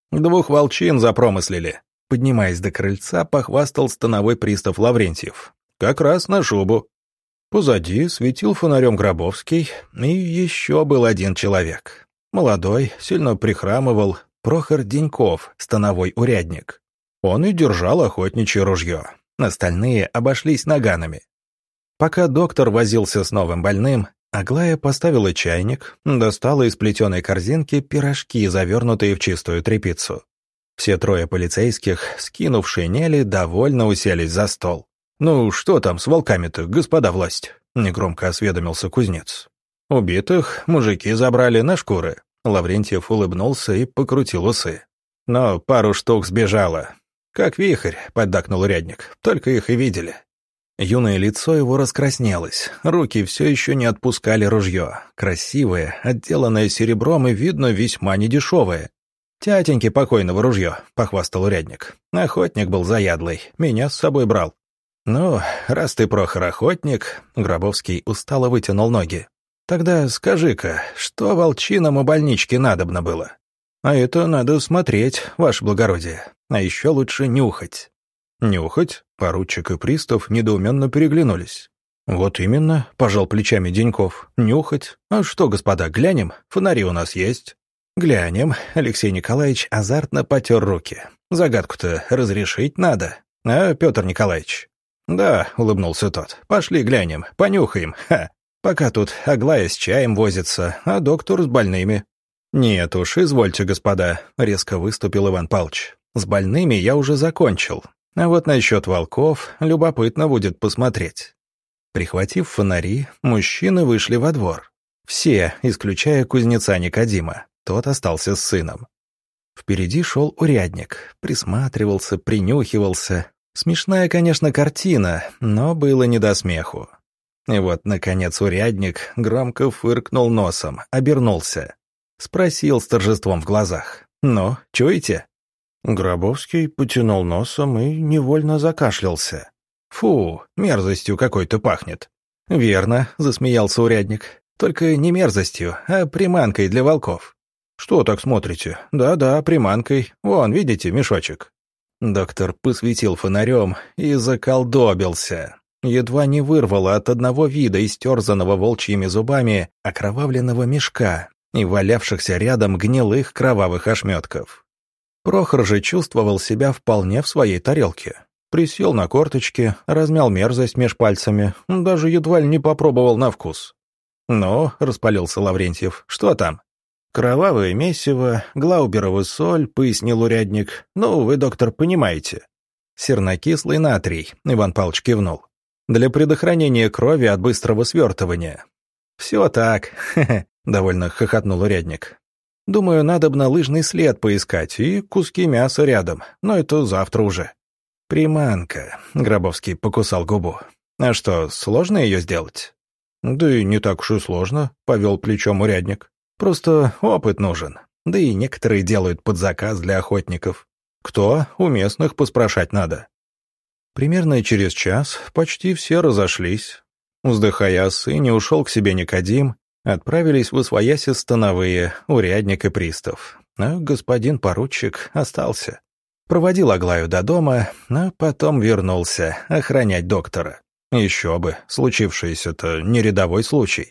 Двух волчин запромыслили. Поднимаясь до крыльца, похвастал становой пристав Лаврентьев. Как раз на шубу. Позади светил фонарем Гробовский, и еще был один человек. Молодой, сильно прихрамывал, Прохор Деньков, становой урядник. Он и держал охотничье ружье. Остальные обошлись наганами. Пока доктор возился с новым больным, Аглая поставила чайник, достала из плетеной корзинки пирожки, завернутые в чистую тряпицу. Все трое полицейских, скинув шинели, довольно уселись за стол. «Ну, что там с волками-то, господа власть?» — негромко осведомился кузнец. «Убитых мужики забрали на шкуры». Лаврентьев улыбнулся и покрутил усы. «Но пару штук сбежало. Как вихрь», — поддакнул урядник, — «только их и видели». Юное лицо его раскраснелось, руки все еще не отпускали ружье. Красивое, отделанное серебром и, видно, весьма недешевое. «Тятеньки покойного ружье», — похвастал урядник. «Охотник был заядлый, меня с собой брал». «Ну, раз ты, Прохор, охотник», — Гробовский устало вытянул ноги, «тогда скажи-ка, что волчинам у больнички надобно было?» «А это надо смотреть, ваше благородие, а еще лучше нюхать». «Нюхать?» — поручик и пристав недоуменно переглянулись. «Вот именно», — пожал плечами Деньков, — «нюхать. А что, господа, глянем? Фонари у нас есть». «Глянем», — Алексей Николаевич азартно потер руки. «Загадку-то разрешить надо. А, Петр Николаевич?» «Да», — улыбнулся тот, — «пошли глянем, понюхаем, ха. Пока тут Аглая с чаем возится, а доктор с больными». «Нет уж, извольте, господа», — резко выступил Иван Павлович. «С больными я уже закончил. А вот насчет волков любопытно будет посмотреть». Прихватив фонари, мужчины вышли во двор. Все, исключая кузнеца Никодима. Тот остался с сыном. Впереди шел урядник, присматривался, принюхивался. Смешная, конечно, картина, но было не до смеху. И вот, наконец, урядник громко фыркнул носом, обернулся. Спросил с торжеством в глазах: «Ну, чуете?» Гробовский потянул носом и невольно закашлялся. «Фу, мерзостью какой-то пахнет». «Верно», — засмеялся урядник. «Только не мерзостью, а приманкой для волков». «Что так смотрите? Да-да, приманкой. Вон, видите, мешочек». Доктор посветил фонарем и заколдобился. Едва не вырвало от одного вида истерзанного волчьими зубами окровавленного мешка и валявшихся рядом гнилых кровавых ошметков. Прохор же чувствовал себя вполне в своей тарелке. Присел на корточки, размял мерзость меж пальцами, даже едва ли не попробовал на вкус. «Ну», — распалился Лаврентьев, — «что там?» «Кровавое месиво, глауберова соль», — пояснил урядник. «Ну, вы, доктор, понимаете». «Сернокислый натрий», — Иван Павлович кивнул. «Для предохранения крови от быстрого свертывания». «Все так», — довольно хохотнул урядник. «Думаю, надобно лыжный след поискать и куски мяса рядом, но это завтра уже». «Приманка», — Гробовский покусал губу. «А что, сложно ее сделать?» «Да и не так уж и сложно», — повел плечом урядник. «Просто опыт нужен. Да и некоторые делают под заказ для охотников. Кто? У местных поспрашать надо». Примерно через час почти все разошлись. Вздыхая о сыне, ушел к себе Никодим, отправились в освояси становые, урядник и пристав. А господин поручик остался. Проводил Аглаю до дома, а потом вернулся охранять доктора. Еще бы, случившееся-то не рядовой случай.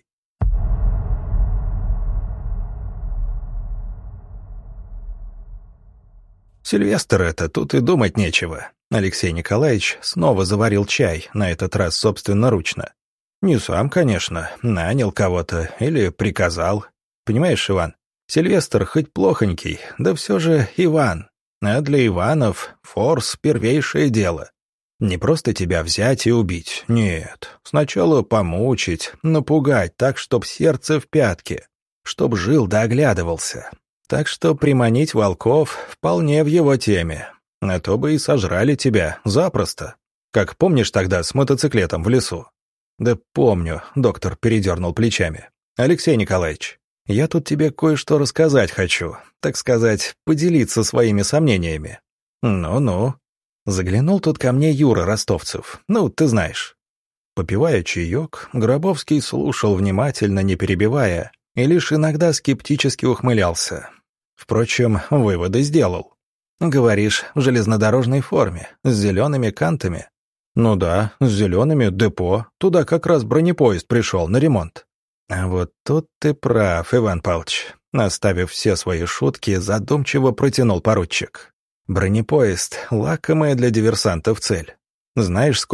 Сильвестр это, тут и думать нечего. Алексей Николаевич снова заварил чай, на этот раз собственноручно. Не сам, конечно, нанял кого-то или приказал. Понимаешь, Иван, Сильвестр хоть плохонький, да все же Иван. А для Иванов форс — первейшее дело. Не просто тебя взять и убить, нет. Сначала помучить, напугать так, чтоб сердце в пятке, чтоб жил да оглядывался. Так что приманить волков вполне в его теме. А то бы и сожрали тебя запросто. Как помнишь тогда с мотоциклетом в лесу? Да помню, доктор передернул плечами. Алексей Николаевич, я тут тебе кое-что рассказать хочу, так сказать, поделиться своими сомнениями. Ну-ну. Заглянул тут ко мне Юра Ростовцев, ну, ты знаешь. Попивая чаек, Гробовский слушал внимательно, не перебивая, и лишь иногда скептически ухмылялся. Впрочем, выводы сделал. Говоришь, в железнодорожной форме, с зелеными кантами. Ну да, с зелеными, депо. Туда как раз бронепоезд пришел на ремонт. А вот тут ты прав, Иван Павлович. Оставив все свои шутки, задумчиво протянул поручик. Бронепоезд — лакомая для диверсантов цель. Знаешь, сколько